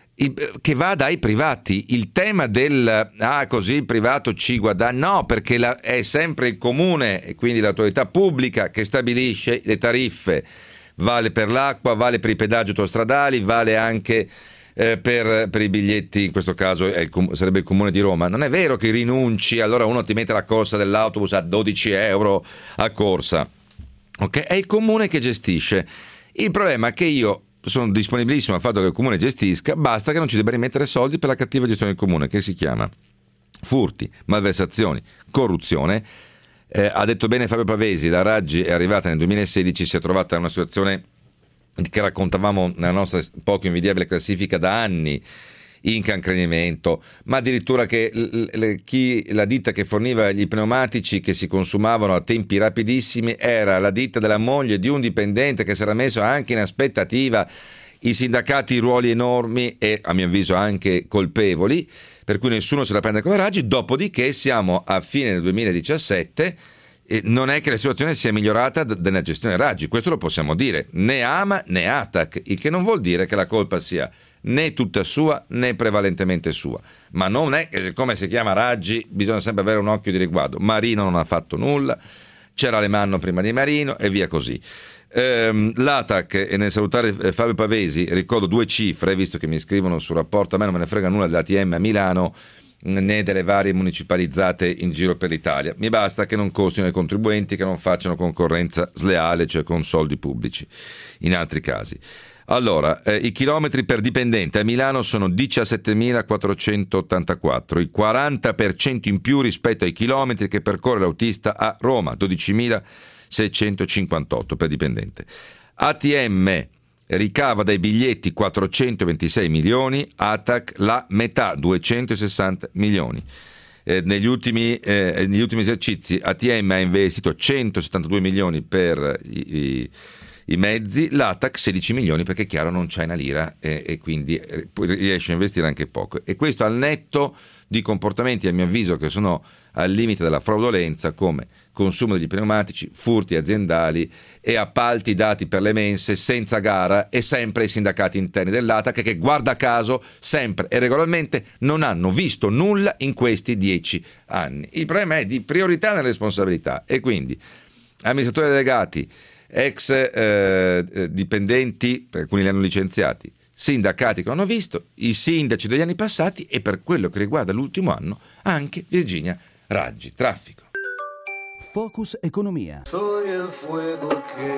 Speaker 2: che vada ai privati. Il tema del ah così il privato ci guadagna, no, perché la, è sempre il comune e quindi l'autorità pubblica che stabilisce le tariffe. Vale per l'acqua, vale per i pedaggi autostradali, vale anche eh, per, per i biglietti, in questo caso è il, sarebbe il comune di Roma. Non è vero che rinunci, allora uno ti mette la corsa dell'autobus a dodici euro a corsa, ok? È il comune che gestisce. Il problema è che io sono disponibilissimo al fatto che il comune gestisca, basta che non ci debba rimettere soldi per la cattiva gestione del comune, che si chiama furti, malversazioni, corruzione. Eh, ha detto bene Fabio Pavesi, la Raggi è arrivata nel duemilasedici, si è trovata in una situazione che raccontavamo nella nostra poco invidiabile classifica da anni, incancrenimento, ma addirittura che l- l- chi, la ditta che forniva gli pneumatici che si consumavano a tempi rapidissimi era la ditta della moglie di un dipendente che si era messo anche in aspettativa, i sindacati ruoli enormi e a mio avviso anche colpevoli, per cui nessuno se la prende con la Raggi. Dopodiché siamo a fine del duemiladiciassette e non è che la situazione sia migliorata d- nella gestione Raggi, questo lo possiamo dire, né Ama né Atac, il che non vuol dire che la colpa sia né tutta sua né prevalentemente sua, ma non è che siccome si chiama Raggi bisogna sempre avere un occhio di riguardo. Marino non ha fatto nulla, c'era Alemanno prima di Marino e via così. ehm, L'Atac, e nel salutare Fabio Pavesi ricordo due cifre, visto che mi scrivono sul rapporto, a me non me ne frega nulla dell'A T M a Milano né delle varie municipalizzate in giro per l'Italia, mi basta che non costino ai contribuenti, che non facciano concorrenza sleale, cioè con soldi pubblici in altri casi. Allora, eh, i chilometri per dipendente a Milano sono diciassettemilaquattrocentottantaquattro, il quaranta per cento in più rispetto ai chilometri che percorre l'autista a Roma, dodicimilaseicentocinquantotto per dipendente. A T M ricava dai biglietti quattrocentoventisei milioni, Atac la metà, duecentosessanta milioni. Eh, negli, ultimi, eh, negli ultimi esercizi A T M ha investito centosettantadue milioni per i, i i mezzi, l'Atac sedici milioni, perché è chiaro non c'è una lira e, e quindi riesce a investire anche poco, e questo al netto di comportamenti a mio avviso che sono al limite della fraudolenza, come consumo degli pneumatici, furti aziendali e appalti dati per le mense senza gara, e sempre i sindacati interni dell'Atac che guarda caso sempre e regolarmente non hanno visto nulla in questi dieci anni. Il problema è di priorità nella responsabilità, e quindi amministratori delegati, ex eh, dipendenti, per alcuni li hanno licenziati, sindacati che non hanno visto, i sindaci degli anni passati e, per quello che riguarda l'ultimo anno, anche Virginia Raggi. Traffico.
Speaker 1: Focus Economia.
Speaker 6: Soy el fuego que...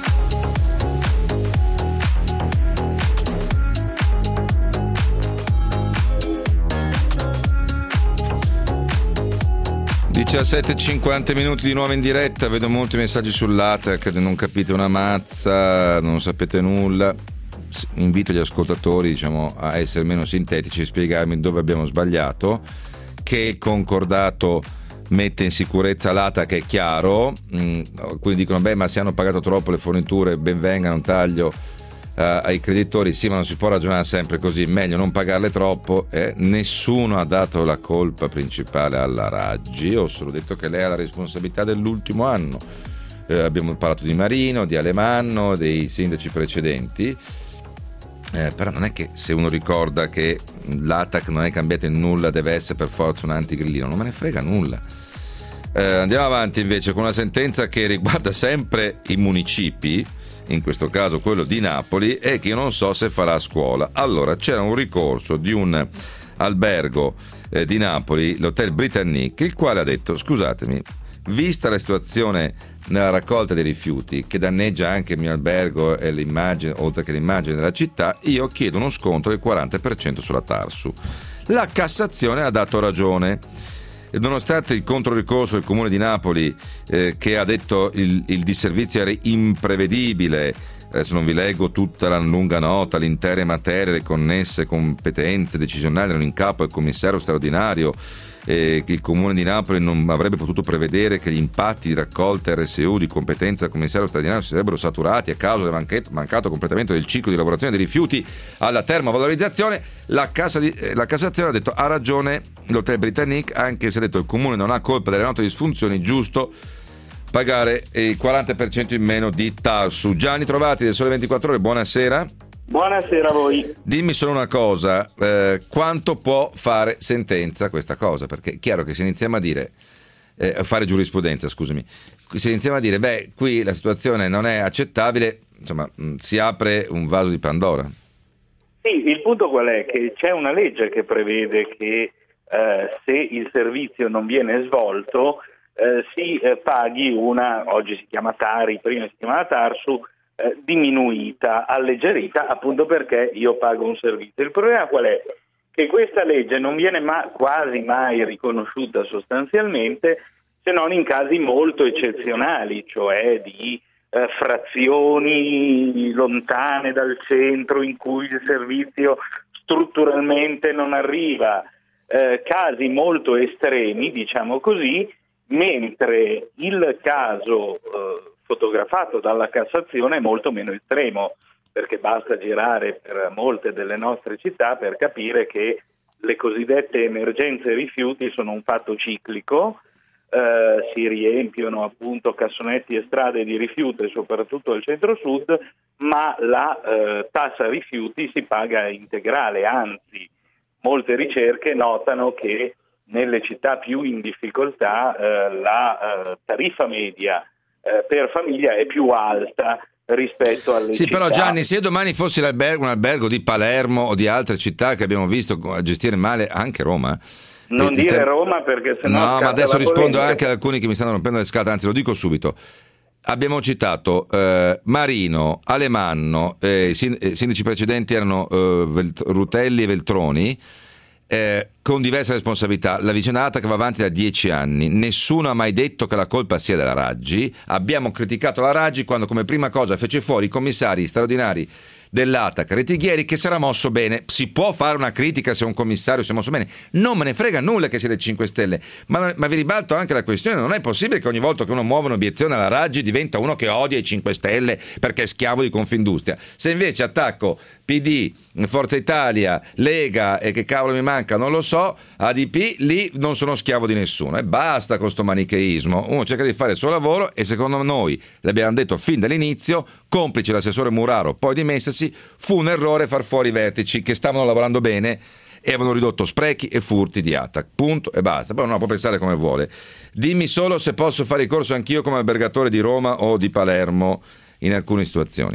Speaker 2: diciassette e cinquanta minuti di nuovo in diretta, vedo molti messaggi sull'Atac, non capite una mazza, non sapete nulla. Invito gli ascoltatori, diciamo, a essere meno sintetici e spiegarmi dove abbiamo sbagliato, che il concordato mette in sicurezza l'Atac, è chiaro. Quindi dicono beh, ma se hanno pagato troppo le forniture, ben venga un taglio Uh, ai creditori. Sì, ma non si può ragionare sempre così, meglio non pagarle troppo. Eh? Nessuno ha dato la colpa principale alla Raggi, ho solo detto che lei ha la responsabilità dell'ultimo anno. Eh, abbiamo parlato di Marino, di Alemanno, dei sindaci precedenti, eh, però non è che se uno ricorda che l'Atac non è cambiato in nulla deve essere per forza un antigrillino, non me ne frega nulla. Eh, andiamo avanti invece con una sentenza che riguarda sempre i municipi, in questo caso quello di Napoli, e che io non so se farà scuola. Allora, c'era un ricorso di un albergo eh, di Napoli, l'Hotel Britannique, il quale ha detto: scusatemi, vista la situazione nella raccolta dei rifiuti che danneggia anche il mio albergo e l'immagine, oltre che l'immagine della città, io chiedo uno sconto del quaranta per cento sulla Tarsu. La Cassazione ha dato ragione. E nonostante il controricorso del Comune di Napoli, eh, che ha detto il, il disservizio era imprevedibile, adesso non vi leggo tutta la lunga nota, l'intera materia, le connesse competenze decisionali erano in capo al commissario straordinario, eh, che il Comune di Napoli non avrebbe potuto prevedere che gli impatti di raccolta R S U di competenza del commissario straordinario si sarebbero saturati a causa del mancato, mancato completamento del ciclo di lavorazione dei rifiuti alla termovalorizzazione. La, Cassa di, eh, la Cassazione ha detto ha ragione l'Hotel Britannique, anche se ha detto il Comune non ha colpa delle note disfunzioni, giusto pagare il quaranta per cento in meno di Tarsu. Gianni Trovati del Sole ventiquattro Ore, buonasera.
Speaker 7: Buonasera a voi.
Speaker 2: Dimmi solo una cosa, eh, quanto può fare sentenza questa cosa? Perché è chiaro che se iniziamo a dire, eh, fare giurisprudenza, scusami, se iniziamo a dire, beh, qui la situazione non è accettabile, insomma, mh, si apre un vaso di Pandora.
Speaker 7: Sì, il punto qual è? Che c'è una legge che prevede che eh, se il servizio non viene svolto eh, si eh, paghi una, oggi si chiama Tari, prima si chiamava Tarsu, eh, diminuita, alleggerita, appunto perché io pago un servizio. Il problema qual è? Che questa legge non viene ma- quasi mai riconosciuta sostanzialmente, se non in casi molto eccezionali, cioè di eh, frazioni lontane dal centro in cui il servizio strutturalmente non arriva, eh, casi molto estremi, diciamo così, mentre il caso eh, fotografato dalla Cassazione è molto meno estremo, perché basta girare per molte delle nostre città per capire che le cosiddette emergenze rifiuti sono un fatto ciclico, eh, si riempiono appunto cassonetti e strade di rifiuti, soprattutto al centro-sud, ma la eh, tassa rifiuti si paga integrale, anzi molte ricerche notano che nelle città più in difficoltà eh, la eh, tariffa media eh, per famiglia è più alta rispetto alle
Speaker 2: sì,
Speaker 7: città.
Speaker 2: Però Gianni, se io domani fossi l'albergo, un albergo di Palermo o di altre città che abbiamo visto gestire male, anche Roma,
Speaker 7: non dire te... Roma perché sennò
Speaker 2: no, ma adesso rispondo
Speaker 7: polemica.
Speaker 2: Anche ad alcuni che mi stanno rompendo le scatole, anzi lo dico subito. Abbiamo citato eh, Marino, Alemanno, eh, i sindaci precedenti erano eh, Velt- Rutelli e Veltroni, eh, con diverse responsabilità. La vicenda che va avanti da dieci anni, nessuno ha mai detto che la colpa sia della Raggi. Abbiamo criticato la Raggi quando come prima cosa fece fuori i commissari straordinari dell'A T A C, Retighieri, che si era mosso bene. Si può fare una critica se un commissario si è mosso bene, non me ne frega nulla che sia del cinque Stelle, ma, ma vi ribalto anche la questione: non è possibile che ogni volta che uno muove un'obiezione alla Raggi diventa uno che odia i cinque Stelle perché è schiavo di Confindustria. Se invece attacco P D, Forza Italia, Lega e che cavolo mi manca, non lo so, A D P, lì non sono schiavo di nessuno. E basta con sto manicheismo. Uno cerca di fare il suo lavoro e secondo noi, l'abbiamo detto fin dall'inizio, complice l'assessore Muraro, poi dimessasi, fu un errore far fuori i vertici che stavano lavorando bene e avevano ridotto sprechi e furti di A T A C, punto e basta. Poi uno può pensare come vuole. Dimmi solo se posso fare ricorso anch'io come albergatore di Roma o di Palermo in alcune situazioni.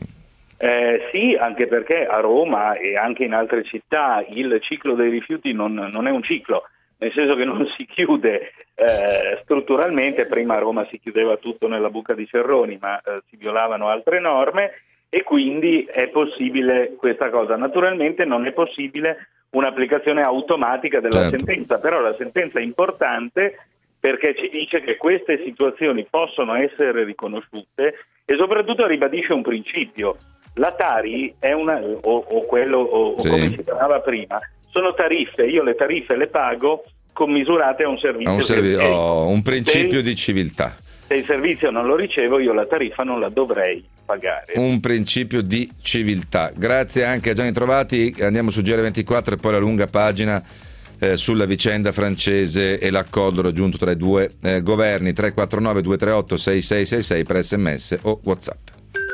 Speaker 7: Eh, sì, anche perché a Roma e anche in altre città il ciclo dei rifiuti non, non è un ciclo, nel senso che non si chiude eh, strutturalmente. Prima a Roma si chiudeva tutto nella buca di Cerroni, ma eh, si violavano altre norme e quindi è possibile questa cosa. Naturalmente non è possibile un'applicazione automatica della
Speaker 2: certo.
Speaker 7: sentenza, però la sentenza è importante perché ci dice che queste situazioni possono essere riconosciute e soprattutto ribadisce un principio. La Tari è una, o, o quello o,
Speaker 2: sì.
Speaker 7: o come si chiamava prima, sono tariffe, io le tariffe le pago commisurate a un servizio.
Speaker 2: A un, servi-
Speaker 7: che
Speaker 2: oh, un principio
Speaker 7: se,
Speaker 2: di civiltà.
Speaker 7: Se il servizio non lo ricevo, io la tariffa non la dovrei pagare.
Speaker 2: Un principio di civiltà. Grazie anche a Gianni Trovati. Andiamo su G R ventiquattro e poi la lunga pagina eh, sulla vicenda francese e l'accordo raggiunto tra i due eh, governi. Tre quattro nove due tre otto sei sei sei sei per sms o WhatsApp.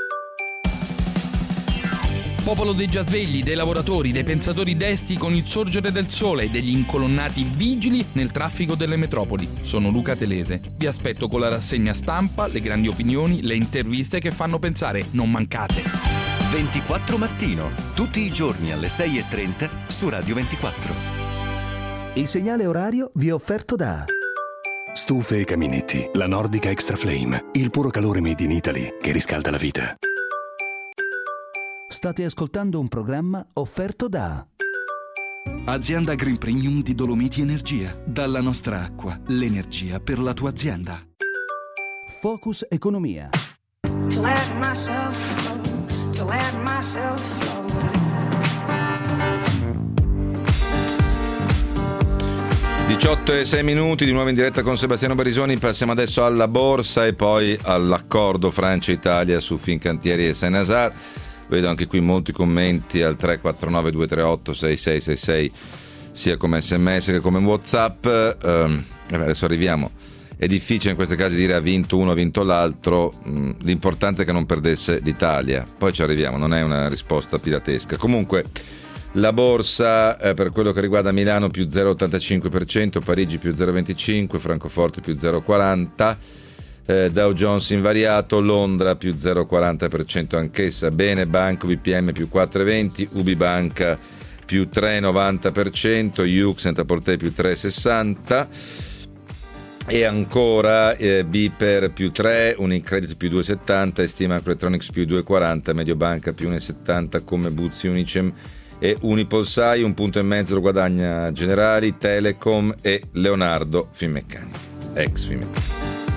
Speaker 8: Popolo dei già svegli, dei lavoratori, dei pensatori desti con il sorgere del sole e degli incolonnati vigili nel traffico delle metropoli. Sono Luca Telese. Vi aspetto con la rassegna stampa, le grandi opinioni, le interviste che fanno pensare. Non mancate.
Speaker 9: ventiquattro Mattino, tutti i giorni alle sei e trenta su Radio ventiquattro.
Speaker 1: Il segnale orario vi è offerto da
Speaker 10: Stufe e caminetti, la Nordica Extra Flame, il puro calore made in Italy che riscalda la vita.
Speaker 1: State ascoltando un programma offerto da
Speaker 5: Azienda Green Premium di Dolomiti Energia. Dalla nostra acqua, l'energia per la tua azienda.
Speaker 1: Focus Economia.
Speaker 11: To let myself flow, to let myself flow.
Speaker 2: diciotto e sei minuti, di nuovo in diretta con Sebastiano Barisoni. Passiamo adesso alla borsa e poi all'accordo Francia-Italia su Fincantieri e Saint-Nazaire. Vedo anche qui molti commenti al tre quattro nove due tre otto sei sei sei sei, sia come sms che come WhatsApp. Um, adesso arriviamo. È difficile in questi casi dire ha vinto uno, ha vinto l'altro. L'importante è che non perdesse l'Italia. Poi ci arriviamo, non è una risposta piratesca. Comunque la borsa eh, per quello che riguarda Milano più zero virgola ottantacinque per cento, Parigi più zero virgola venticinque per cento, Francoforte più zero virgola quaranta per cento, eh, Dow Jones invariato, Londra più zero virgola quaranta per cento anch'essa. Bene, Banco B P M più quattro virgola venti per cento, Ubibanca più tre virgola novanta per cento, Yux Net-a-Porter più tre virgola sessanta per cento. E ancora eh, Biper più tre, Unicredit più due virgola settanta, Estima Electronics più due virgola quaranta, Mediobanca più uno virgola settanta, come Buzzi, Unicem e Unipolsai. Un punto e mezzo lo guadagna Generali, Telecom e Leonardo Finmeccanica, ex Finmeccanica.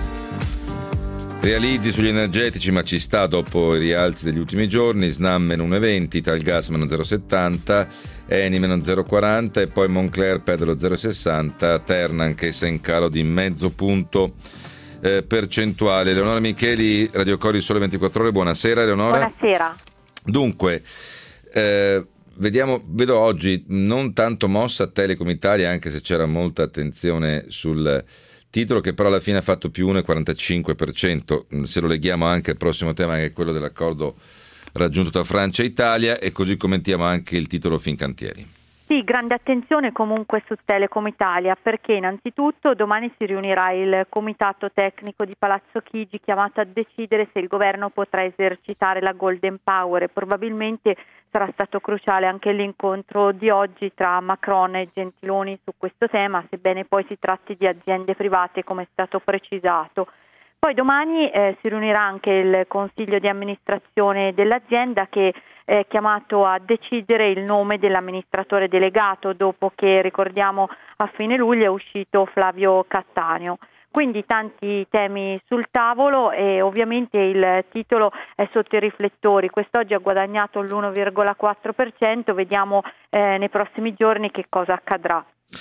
Speaker 2: Realizzi sugli energetici, ma ci sta dopo i rialzi degli ultimi giorni. Snam meno uno virgola venti, Italgas meno zero virgola settanta, Eni meno zero virgola quaranta e poi Moncler perde lo zero virgola sessanta, Terna anch'essa in calo di mezzo punto eh, percentuale. Eleonora Micheli, Radio Cori Sole ventiquattro Ore, buonasera Eleonora.
Speaker 12: Buonasera.
Speaker 2: Dunque, eh, vediamo, vedo oggi non tanto mossa Telecom Italia, anche se c'era molta attenzione sul titolo, che però alla fine ha fatto più uno virgola quarantacinque per cento, se lo leghiamo anche al prossimo tema, che è quello dell'accordo raggiunto tra Francia e Italia, e così commentiamo anche il titolo Fincantieri.
Speaker 12: Sì, grande attenzione comunque su Telecom Italia, perché innanzitutto domani si riunirà il comitato tecnico di Palazzo Chigi, chiamato a decidere se il governo potrà esercitare la Golden Power, e probabilmente sarà stato cruciale anche l'incontro di oggi tra Macron e Gentiloni su questo tema, sebbene poi si tratti di aziende private come è stato precisato. Poi domani eh, si riunirà anche il consiglio di amministrazione dell'azienda, che è chiamato a decidere il nome dell'amministratore delegato, dopo che, ricordiamo, a fine luglio è uscito Flavio Cattaneo. Quindi tanti temi sul tavolo e ovviamente il titolo è sotto i riflettori. Quest'oggi ha guadagnato l'uno virgola quattro per cento, vediamo eh, nei prossimi giorni che cosa accadrà.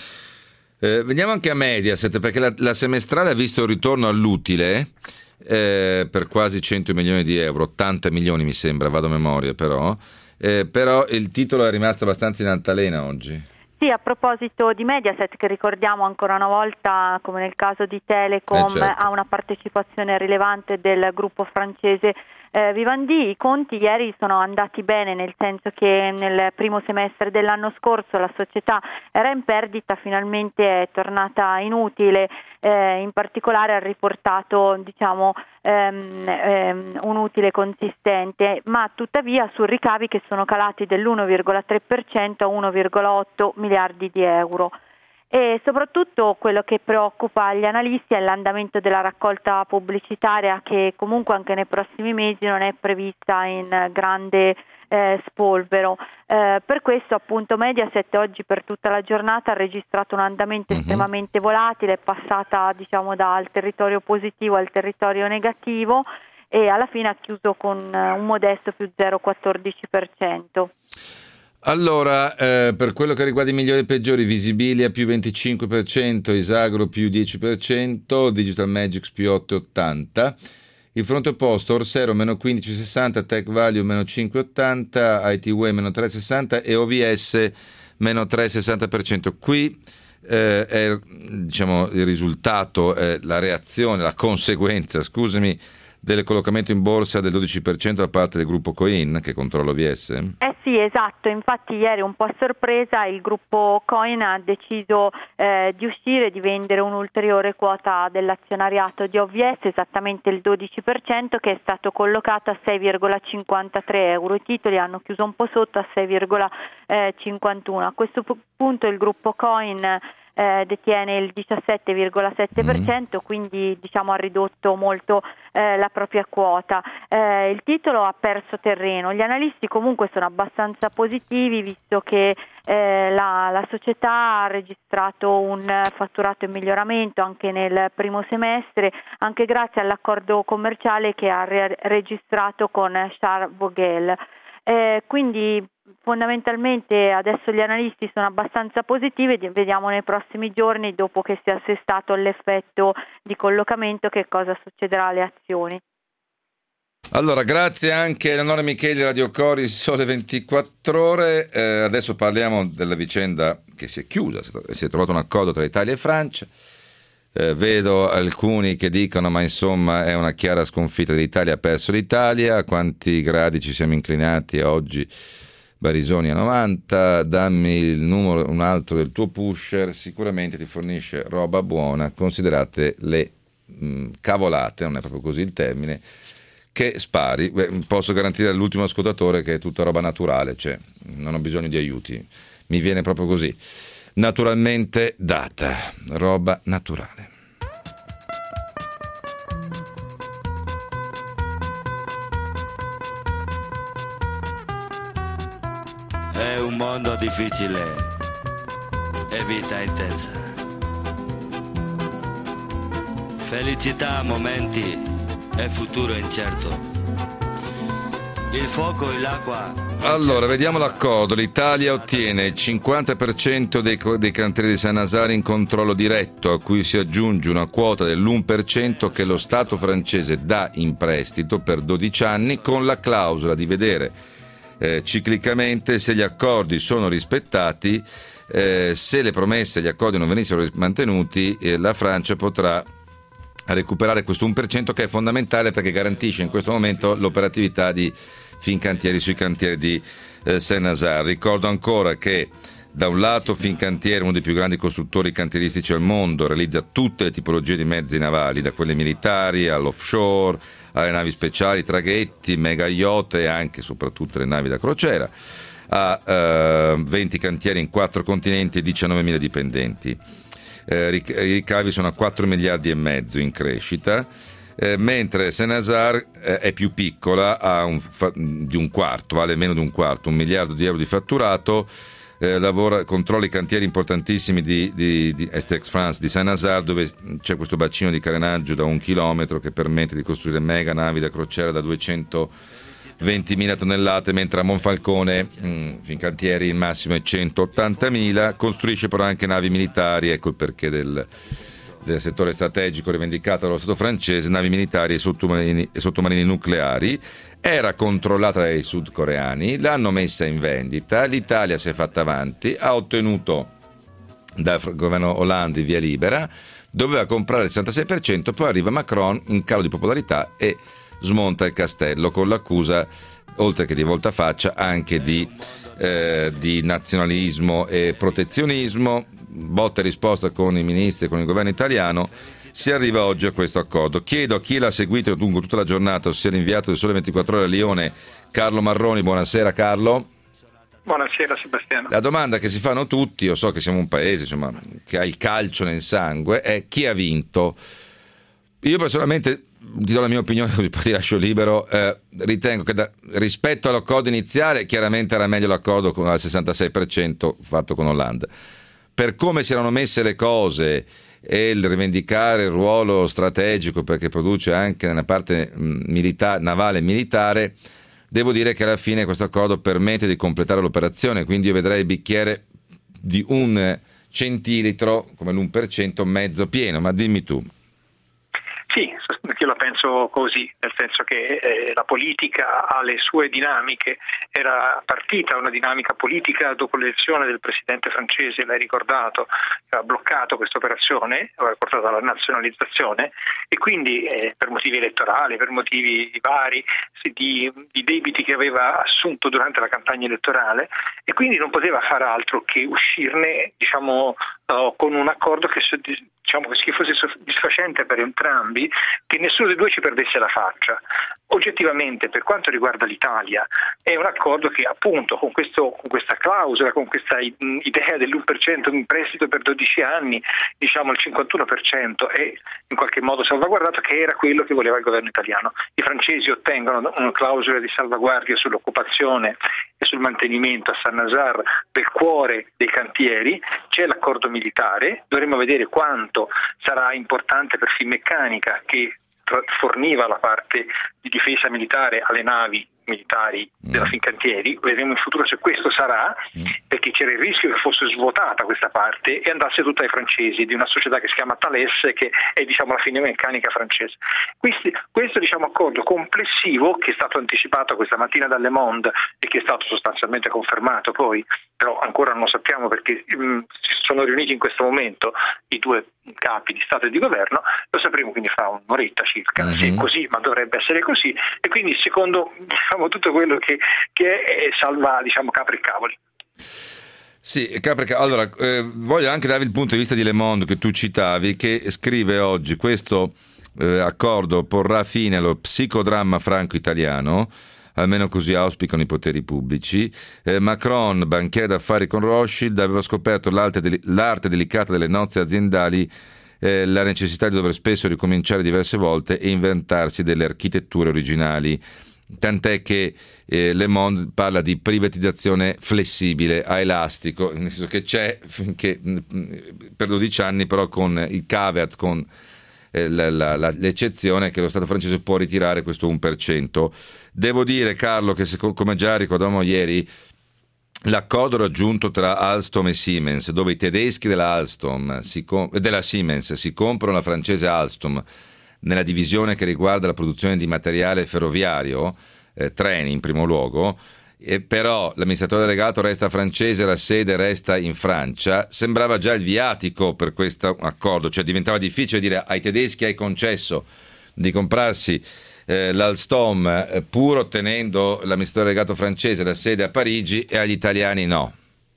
Speaker 2: Eh, veniamo anche a Mediaset, perché la, la semestrale ha visto il ritorno all'utile eh, per quasi cento milioni di euro, ottanta milioni mi sembra, vado a memoria però, eh, però il titolo è rimasto abbastanza in altalena oggi.
Speaker 12: Sì, a proposito di Mediaset, che ricordiamo ancora una volta, come nel caso di Telecom, eh certo, ha una partecipazione rilevante del gruppo francese eh, Vivendi. I conti ieri sono andati bene, nel senso che nel primo semestre dell'anno scorso la società era in perdita, finalmente è tornata in utile, eh, in particolare ha riportato diciamo ehm, ehm, un utile consistente, ma tuttavia su ricavi che sono calati dell'uno virgola tre per cento a uno virgola otto miliardi di euro. E soprattutto quello che preoccupa gli analisti è l'andamento della raccolta pubblicitaria, che comunque anche nei prossimi mesi non è prevista in grande eh, spolvero. Eh, per questo appunto Mediaset oggi per tutta la giornata ha registrato un andamento uh-huh. estremamente volatile, è passata diciamo dal territorio positivo al territorio negativo e alla fine ha chiuso con un modesto più zero virgola quattordici per cento.
Speaker 2: Allora, eh, per quello che riguarda i migliori e peggiori, Visibilia più venticinque per cento, Isagro più dieci per cento, Digital Magics più otto virgola ottanta. Il fronte opposto, Orsero meno quindici virgola sessanta, Tech Value meno cinque virgola ottanta, I T Way meno tre virgola sessanta e O V S meno tre virgola sessanta per cento. Qui eh, è diciamo il risultato, eh, la reazione, la conseguenza, scusami, del collocamento in borsa del dodici per cento da parte del gruppo Coin, che controlla O V S?
Speaker 12: Eh sì, esatto, infatti ieri un po' a sorpresa il gruppo Coin ha deciso eh, di uscire, di vendere un'ulteriore quota dell'azionariato di O V S, esattamente il dodici per cento, che è stato collocato a sei virgola cinquantatré euro. I titoli hanno chiuso un po' sotto a sei virgola cinquantuno. A questo punto il gruppo Coin eh, detiene il diciassette virgola sette per cento, mm. quindi diciamo ha ridotto molto eh, la propria quota. Eh, il titolo ha perso terreno, gli analisti comunque sono abbastanza positivi visto che eh, la, la società ha registrato un fatturato in miglioramento anche nel primo semestre, anche grazie all'accordo commerciale che ha re- registrato con Charles Vogel. Eh, quindi fondamentalmente adesso gli analisti sono abbastanza positivi, vediamo nei prossimi giorni, dopo che sia assestato l'effetto di collocamento, che cosa succederà alle azioni.
Speaker 2: Allora, grazie anche a Eleonora Micheli, Radio Cori, Sole ventiquattro Ore. Eh, adesso parliamo della vicenda che si è chiusa, si è trovato un accordo tra Italia e Francia. Eh, vedo alcuni che dicono ma insomma è una chiara sconfitta dell'Italia, ha perso l'Italia, a quanti gradi ci siamo inclinati oggi? Barisoni a novanta, dammi il numero un altro del tuo pusher, sicuramente ti fornisce roba buona, considerate le mh, cavolate, non è proprio così il termine, che spari. Beh, posso garantire all'ultimo ascoltatore che è tutta roba naturale, cioè non ho bisogno di aiuti, mi viene proprio così, naturalmente data, roba naturale.
Speaker 13: È un mondo difficile e vita intensa. Felicità a momenti e futuro incerto. Il fuoco e l'acqua.
Speaker 2: Allora, vediamo l'accordo. L'Italia ottiene il cinquanta per cento dei, dei cantieri di Saint-Nazaire in controllo diretto, a cui si aggiunge una quota dell'uno per cento che lo Stato francese dà in prestito per dodici anni, con la clausola di vedere Eh, ciclicamente se gli accordi sono rispettati. Eh, se le promesse e gli accordi non venissero mantenuti, eh, la Francia potrà recuperare questo uno per cento, che è fondamentale perché garantisce in questo momento l'operatività di Fincantieri sui cantieri di eh, Saint-Nazaire. Ricordo ancora che da un lato Fincantieri, uno dei più grandi costruttori cantieristici al mondo, realizza tutte le tipologie di mezzi navali, da quelle militari all'offshore, alle navi speciali, traghetti, mega yacht e anche e soprattutto le navi da crociera. Ha eh, venti cantieri in quattro continenti e diciannovemila dipendenti. Eh, I ricavi sono a quattro miliardi e mezzo in crescita, eh, mentre Saint-Nazaire eh, è più piccola, ha un, fa, di un quarto, vale meno di un quarto, un miliardo di euro di fatturato. Eh, lavora, controlla i cantieri importantissimi di, di, di S T X France di Saint-Nazaire, dove c'è questo bacino di carenaggio da un chilometro che permette di costruire mega navi da crociera da duecentoventimila tonnellate, mentre a Monfalcone mh, Fincantieri il massimo è centottantamila. Costruisce però anche navi militari, ecco il perché del, del settore strategico rivendicato dallo Stato francese, navi militari e sottomarini, e sottomarini nucleari. Era controllata dai sudcoreani, l'hanno messa in vendita, l'Italia si è fatta avanti, ha ottenuto dal governo Hollande via libera, doveva comprare il sessantasei per cento, poi arriva Macron in calo di popolarità e smonta il castello con l'accusa, oltre che di voltafaccia, anche di, eh, di nazionalismo e protezionismo. Botta e risposta con i ministri e con il governo italiano. Si arriva oggi a questo accordo. Chiedo a chi l'ha seguito lungo tutta la giornata, ossia l'inviato del Sole ventiquattro Ore a Lione, Carlo Marroni. Buonasera Carlo.
Speaker 14: Buonasera Sebastiano.
Speaker 2: La domanda che si fanno tutti, io so che siamo un paese insomma, che ha il calcio nel sangue, è chi ha vinto. Io personalmente, ti do la mia opinione così poi ti lascio libero, eh, ritengo che da, rispetto all'accordo iniziale chiaramente era meglio l'accordo con, al sessantasei per cento fatto con Hollande. Per come si erano messe le cose e il rivendicare il ruolo strategico perché produce anche nella parte milita- navale e militare, devo dire che alla fine questo accordo permette di completare l'operazione, quindi io vedrei il bicchiere di un centilitro come l'uno per cento mezzo pieno, ma dimmi tu.
Speaker 14: Sì, io la penso così, nel senso che eh, la politica ha le sue dinamiche, era partita una dinamica politica dopo l'elezione del presidente francese, l'hai ricordato, che ha bloccato questa operazione, aveva portato alla nazionalizzazione e quindi eh, per motivi elettorali, per motivi vari, di, di debiti che aveva assunto durante la campagna elettorale e quindi non poteva fare altro che uscirne, diciamo, uh, con un accordo che diciamo che fosse soddisfacente per entrambi, che nessuno dei due ci perdesse la faccia. Oggettivamente, per quanto riguarda l'Italia, è un accordo che appunto con, questo, con questa clausola, con questa idea dell'uno per cento in prestito per dodici anni, diciamo il cinquantuno per cento è in qualche modo salvaguardato, che era quello che voleva il governo italiano. I francesi ottengono una clausola di salvaguardia sull'occupazione e sul mantenimento a Saint-Nazaire del cuore dei cantieri, c'è l'accordo militare, dovremo vedere quanto sarà importante per Finmeccanica, che forniva la parte di difesa militare alle navi militari della Fincantieri. Vedremo in futuro se questo sarà, perché c'era il rischio che fosse svuotata questa parte e andasse tutta ai francesi, di una società che si chiama Thales, che è diciamo la Finmeccanica francese. Questi, questo diciamo accordo complessivo, che è stato anticipato questa mattina da Le Monde e che è stato sostanzialmente confermato poi, però ancora non lo sappiamo perché mh, si sono riuniti in questo momento i due capi di Stato e di Governo, lo sapremo quindi fra un'oretta circa, uh-huh. se è così, ma dovrebbe essere così, e quindi secondo diciamo tutto quello che, che è, è salva diciamo capri e cavoli.
Speaker 2: Sì, capri, allora eh, voglio anche darvi il punto di vista di Le Monde che tu citavi, che scrive oggi: questo eh, accordo porrà fine allo psicodramma franco-italiano, almeno così auspicano i poteri pubblici. Eh, Macron, banchiere d'affari con Rothschild, aveva scoperto l'arte, deli- l'arte delicata delle nozze aziendali, eh, la necessità di dover spesso ricominciare diverse volte e inventarsi delle architetture originali. Tant'è che eh, Le Monde parla di privatizzazione flessibile a elastico, nel senso che c'è finché, per dodici anni, però con il caveat, con La, la, la, l'eccezione che lo Stato francese può ritirare questo uno per cento. Devo dire, Carlo, che se, come già ricordavamo ieri, l'accordo raggiunto tra Alstom e Siemens, dove i tedeschi della Alstom si, della Siemens si comprano la francese Alstom nella divisione che riguarda la produzione di materiale ferroviario, eh, treni in primo luogo, e però l'amministratore delegato resta francese, la sede resta in Francia, sembrava già il viatico per questo accordo, cioè diventava difficile dire ai tedeschi hai concesso di comprarsi eh, l'Alstom eh, pur ottenendo l'amministratore delegato francese la sede a Parigi, e agli italiani no.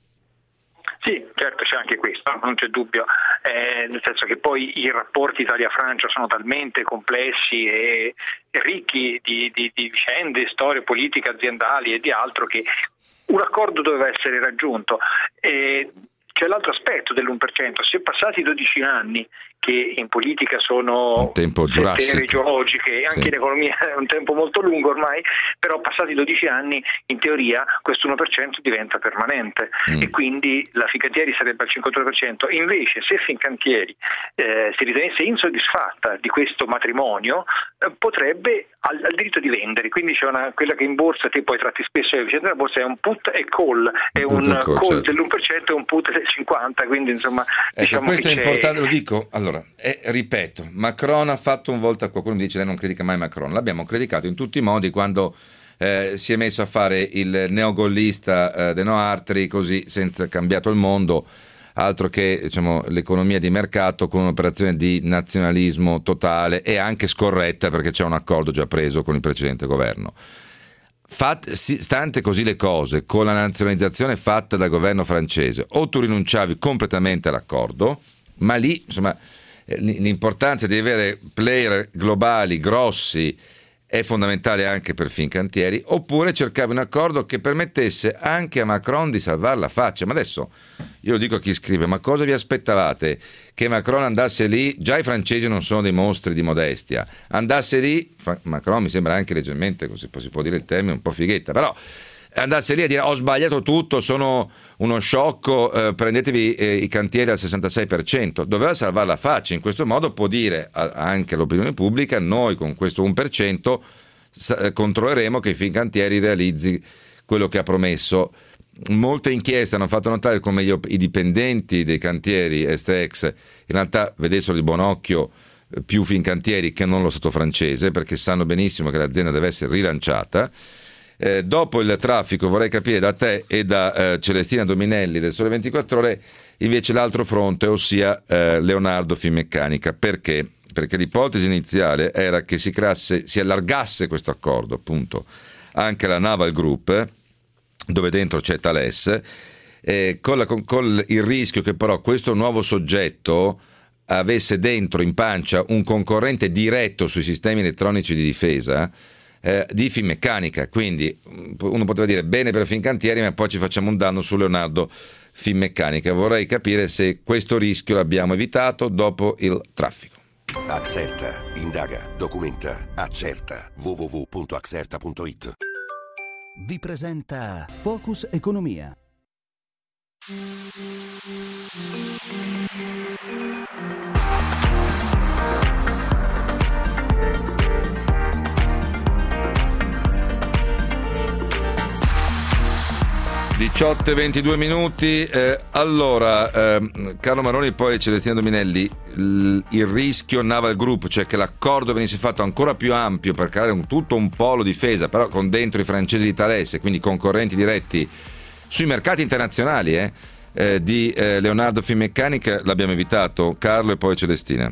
Speaker 14: Sì, certo, c'è anche questo, non c'è dubbio, eh, nel senso che poi i rapporti Italia-Francia sono talmente complessi e ricchi di, di, di vicende, storie politiche, aziendali e di altro, che un accordo doveva essere raggiunto. E c'è l'altro aspetto dell'uno per cento, se passati dodici anni, che in politica sono
Speaker 2: un tempo
Speaker 14: serie geologiche e anche
Speaker 2: sì.
Speaker 14: in economia è un tempo molto lungo ormai, però passati dodici anni in teoria questo uno per cento diventa permanente mm. e quindi la Fincantieri sarebbe al cinquantuno per cento. Invece se Fincantieri eh, si ritenesse insoddisfatta di questo matrimonio eh, potrebbe al, al diritto di vendere, quindi c'è una, quella che in borsa te poi tratti spesso la vicenda della borsa è un put e call, è un, un call, call certo. dell'uno per cento e un put del cinquanta per cento, quindi insomma
Speaker 2: ecco,
Speaker 14: diciamo
Speaker 2: questo
Speaker 14: che
Speaker 2: è
Speaker 14: c'è...
Speaker 2: importante, lo dico allora. Allora, eh, ripeto, Macron ha fatto un volta, qualcuno mi dice lei non critica mai Macron, l'abbiamo criticato in tutti i modi quando eh, si è messo a fare il neogollista eh, De Noartri, così senza cambiato il mondo, altro che diciamo, l'economia di mercato, con un'operazione di nazionalismo totale e anche scorretta, perché c'è un accordo già preso con il precedente governo. Fat, stante così le cose, con la nazionalizzazione fatta dal governo francese, o tu rinunciavi completamente all'accordo, ma lì insomma l'importanza di avere player globali grossi è fondamentale anche per Fincantieri, oppure cercavi un accordo che permettesse anche a Macron di salvare la faccia. Ma adesso io lo dico a chi scrive: ma cosa vi aspettavate? Che Macron andasse lì? Già i francesi non sono dei mostri di modestia, andasse lì, Macron mi sembra anche leggermente, così si può dire il termine, un po' fighetta, però andasse lì a dire ho sbagliato tutto, sono uno sciocco, eh, prendetevi eh, i cantieri al sessantasei per cento. Doveva salvare la faccia, in questo modo può dire a, anche all'opinione pubblica: noi con questo uno per cento sa- controlleremo che Fincantieri realizzi quello che ha promesso. Molte inchieste hanno fatto notare come gli, i dipendenti dei cantieri S T X in realtà vedessero di buon occhio eh, più Fincantieri che non lo Stato francese, perché sanno benissimo che l'azienda deve essere rilanciata. Eh, dopo il traffico vorrei capire da te e da eh, Celestina Dominelli del Sole ventiquattro Ore invece l'altro fronte, ossia eh, Leonardo Finmeccanica. Perché? Perché l'ipotesi iniziale era che si creasse, si allargasse questo accordo appunto anche alla Naval Group, dove dentro c'è Thales, eh, con, la, con, con il rischio che però questo nuovo soggetto avesse dentro in pancia un concorrente diretto sui sistemi elettronici di difesa eh, di Finmeccanica. Quindi uno poteva dire bene per Fincantieri, ma poi ci facciamo un danno su Leonardo Finmeccanica. Vorrei capire se questo rischio l'abbiamo evitato dopo il traffico.
Speaker 15: Axerta, indaga, documenta, accerta. w w w punto axerta punto i t.
Speaker 1: Vi presenta Focus Economia.
Speaker 2: diciotto e ventidue minuti. Eh, allora, eh, Carlo Maroni, poi Celestina Dominelli, il, il rischio Naval Group, cioè che l'accordo venisse fatto ancora più ampio per creare un, tutto un polo difesa, però con dentro i francesi di Thales e quindi concorrenti diretti sui mercati internazionali eh, eh, di eh, Leonardo Finmeccanica, l'abbiamo evitato. Carlo e poi Celestina.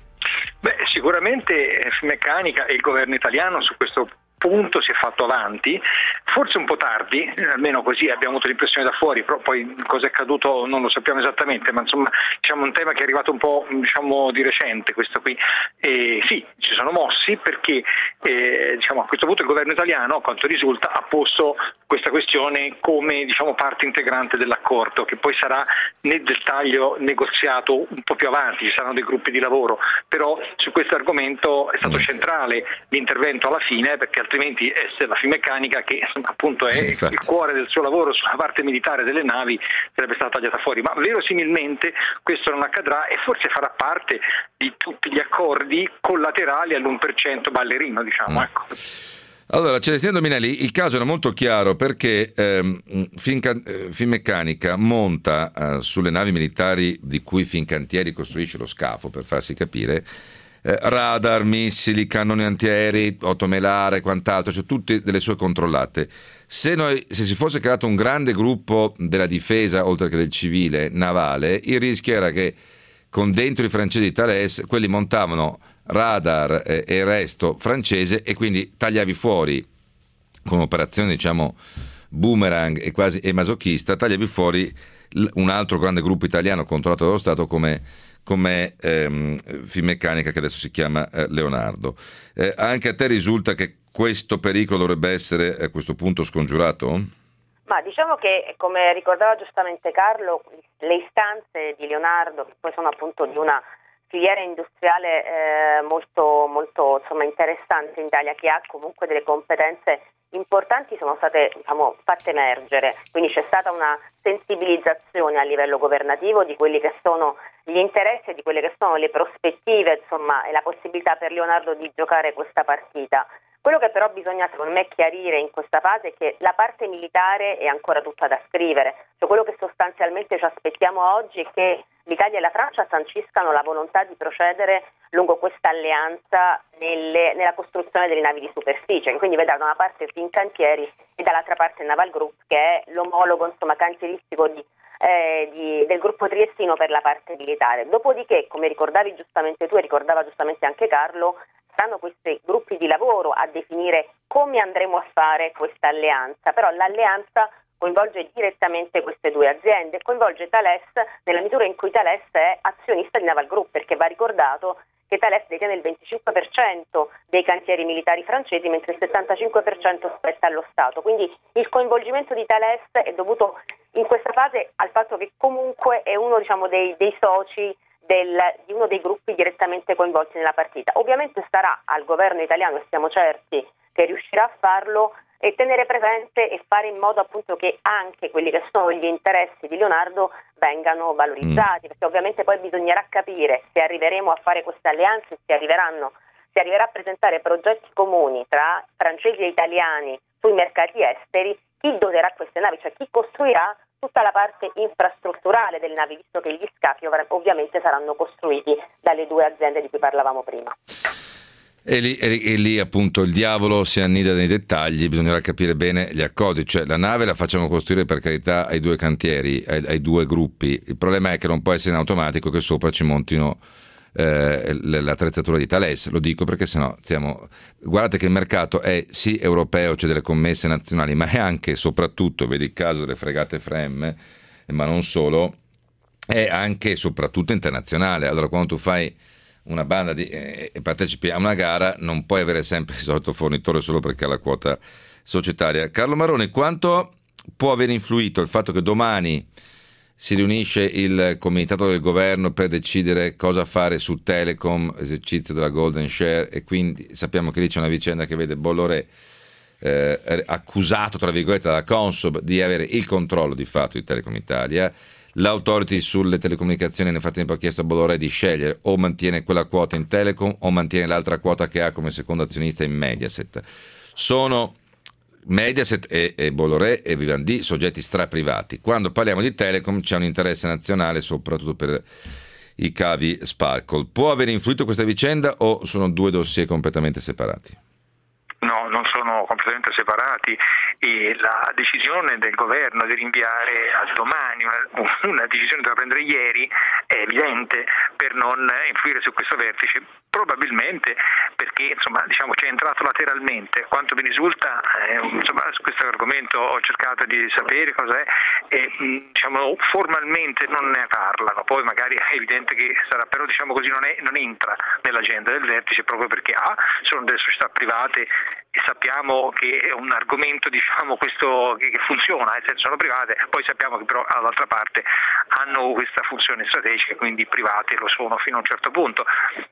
Speaker 14: Beh, sicuramente Finmeccanica e il governo italiano su questo punto si è fatto avanti, forse un po' tardi, almeno così abbiamo avuto l'impressione da fuori, però poi cosa è accaduto non lo sappiamo esattamente, ma insomma diciamo un tema che è arrivato un po' diciamo di recente questo qui. E sì, ci sono mossi perché eh, diciamo a questo punto il governo italiano, a quanto risulta, ha posto questa questione come diciamo parte integrante dell'accordo, che poi sarà nel dettaglio negoziato un po' più avanti, ci saranno dei gruppi di lavoro, però su questo argomento è stato centrale l'intervento alla fine, perché altrimenti è la Finmeccanica, che appunto è sì, il cuore del suo lavoro sulla parte militare delle navi, sarebbe stata tagliata fuori, ma verosimilmente questo non accadrà e forse farà parte di tutti gli accordi collaterali all'uno per cento ballerino, diciamo, ecco.
Speaker 2: Allora, Celestina Dominelli, il caso era molto chiaro perché ehm, Finca- Finmeccanica monta eh, sulle navi militari di cui Fincantieri costruisce lo scafo, per farsi capire, eh, radar, missili, cannoni antiaerei, automelare e quant'altro, cioè tutte delle sue controllate. Se, noi, se si fosse creato un grande gruppo della difesa, oltre che del civile, navale, il rischio era che con dentro i francesi di Thales, quelli montavano radar e il resto francese e quindi tagliavi fuori con operazione diciamo boomerang e quasi e masochista, tagliavi fuori un altro grande gruppo italiano controllato dallo Stato come, come ehm, Finmeccanica, che adesso si chiama eh, Leonardo. Eh, anche a te risulta che questo pericolo dovrebbe essere a questo punto scongiurato?
Speaker 16: Ma diciamo che, come ricordava giustamente Carlo, le istanze di Leonardo, che poi sono appunto di una filiera industriale eh, molto, molto insomma, interessante in Italia, che ha comunque delle competenze importanti, sono state diciamo, fatte emergere. Quindi c'è stata una sensibilizzazione a livello governativo di quelli che sono gli interessi e di quelle che sono le prospettive, insomma, e la possibilità per Leonardo di giocare questa partita. Quello che però bisogna secondo me chiarire in questa fase è che la parte militare è ancora tutta da scrivere, cioè quello che sostanzialmente ci aspettiamo oggi è che l'Italia e la Francia sanciscano la volontà di procedere lungo questa alleanza nelle, nella costruzione delle navi di superficie, quindi vedrà da una parte Fincantieri e dall'altra parte il Naval Group, che è l'omologo insomma cantieristico di, eh, di, del gruppo triestino per la parte militare. Dopodiché, come ricordavi giustamente tu e ricordava giustamente anche Carlo, saranno questi gruppi di lavoro a definire come andremo a fare questa alleanza, però l'alleanza coinvolge direttamente queste due aziende, coinvolge Thales nella misura in cui Thales è azionista di Naval Group, perché va ricordato che Thales detiene il venticinque per cento dei cantieri militari francesi, mentre il settantacinque per cento spetta allo Stato. Quindi il coinvolgimento di Thales è dovuto in questa fase al fatto che comunque è uno diciamo, dei, dei soci del, di uno dei gruppi direttamente coinvolti nella partita. Ovviamente starà al governo italiano, e siamo certi che riuscirà a farlo, e tenere presente e fare in modo appunto che anche quelli che sono gli interessi di Leonardo vengano valorizzati, mm. perché ovviamente poi bisognerà capire se arriveremo a fare queste alleanze, se arriveranno, se arriverà a presentare progetti comuni tra francesi e italiani sui mercati esteri, chi doterà queste navi, cioè chi costruirà tutta la parte infrastrutturale delle navi, visto che gli scafi ov- ovviamente saranno costruiti dalle due aziende di cui parlavamo prima.
Speaker 2: E lì, e lì appunto il diavolo si annida nei dettagli, bisognerà capire bene gli accordi, cioè la nave la facciamo costruire per carità ai due cantieri, ai, ai due gruppi, il problema è che non può essere in automatico che sopra ci montino eh, l'attrezzatura di Thales, lo dico perché sennò stiamo... Guardate che il mercato è sì europeo, c'è delle commesse nazionali, ma è anche e soprattutto, vedi il caso delle fregate F R E M, ma non solo, è anche e soprattutto internazionale. Allora quando tu fai una banda di, eh, e partecipi a una gara, non puoi avere sempre il solito fornitore solo perché ha la quota societaria. Carlo Marrone, quanto può aver influito il fatto che domani si riunisce il comitato del governo per decidere cosa fare su Telecom, esercizio della Golden Share, e quindi sappiamo che lì c'è una vicenda che vede Bolloré eh, accusato tra virgolette dalla Consob di avere il controllo di fatto di Telecom Italia. L'autority sulle telecomunicazioni nel frattempo ha chiesto a Bolloré di scegliere: o mantiene quella quota in Telecom o mantiene l'altra quota che ha come secondo azionista in Mediaset. Sono Mediaset e, e Bolloré e Vivendi soggetti straprivati. Quando parliamo di Telecom c'è un interesse nazionale, soprattutto per i cavi Sparkle. Può aver influito questa vicenda o sono due dossier completamente separati?
Speaker 14: No, non sono completamente separati, e la decisione del governo di rinviare a domani una, una decisione da prendere ieri è evidente per non influire su questo vertice, probabilmente perché insomma diciamo c'è entrato lateralmente. Quanto mi risulta, eh, insomma, su questo argomento ho cercato di sapere cos'è e diciamo formalmente non ne parlano, poi magari è evidente che sarà, però diciamo così non, è, non entra nell'agenda del vertice proprio perché A, sono delle società private e sappiamo che è un argomento diciamo questo che, che funziona, nel senso sono private, poi sappiamo che però dall'altra parte hanno questa funzione strategica, quindi private lo sono fino a un certo punto,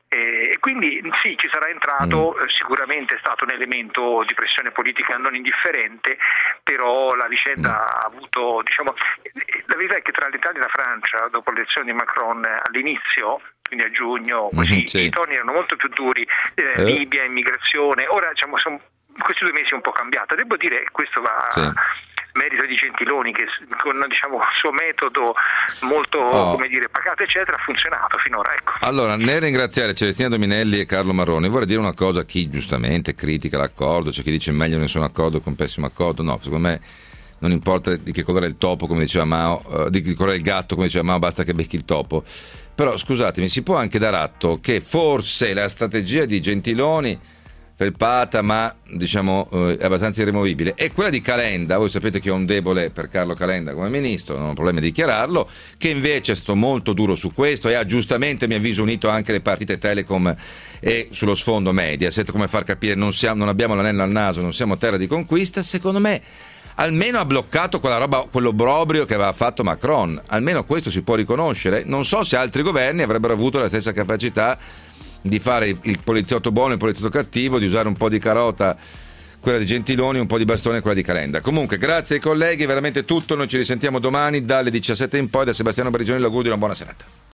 Speaker 14: e quindi sì, ci sarà entrato, mm. sicuramente è stato un elemento di pressione politica non indifferente, però la vicenda mm. ha avuto, diciamo, la verità è che tra l'Italia e la Francia dopo l'elezione di Macron all'inizio, quindi a giugno, così, mm-hmm, sì. i toni erano molto più duri, eh, eh. Libia, immigrazione, ora diciamo sono questi due mesi è un po' cambiata, devo dire questo va sì. a merito di Gentiloni che con diciamo il suo metodo molto oh. come dire pacato eccetera ha funzionato finora, ecco.
Speaker 2: Allora, nel ringraziare Celestina Dominelli e Carlo Marrone vorrei dire una cosa a chi giustamente critica l'accordo, c'è chi dice meglio nessun accordo che un pessimo accordo. No, secondo me non importa di che colore è il topo, come diceva Mao, uh, di che colore è il gatto, come diceva Mao, basta che becchi il topo. Però scusatemi, si può anche dar atto che forse la strategia di Gentiloni, felpata ma diciamo eh, abbastanza irremovibile, è quella di Calenda. Voi sapete che ho un debole per Carlo Calenda come ministro, non ho problemi di dichiararlo, che invece è stato molto duro su questo e ha giustamente, a mio avviso, unito anche le partite Telecom e sullo sfondo Mediaset, come far capire non, siamo, non abbiamo l'anello al naso, non siamo terra di conquista. Secondo me almeno ha bloccato quella roba, quell'obbrobrio che aveva fatto Macron, almeno questo si può riconoscere. Non so se altri governi avrebbero avuto la stessa capacità di fare il poliziotto buono e il poliziotto cattivo, di usare un po' di carota quella di Gentiloni, un po' di bastone quella di Calenda. Comunque grazie ai colleghi, veramente tutto, noi ci risentiamo domani dalle diciassette in poi. Da Sebastiano Barigioni l'augurio di una buona serata.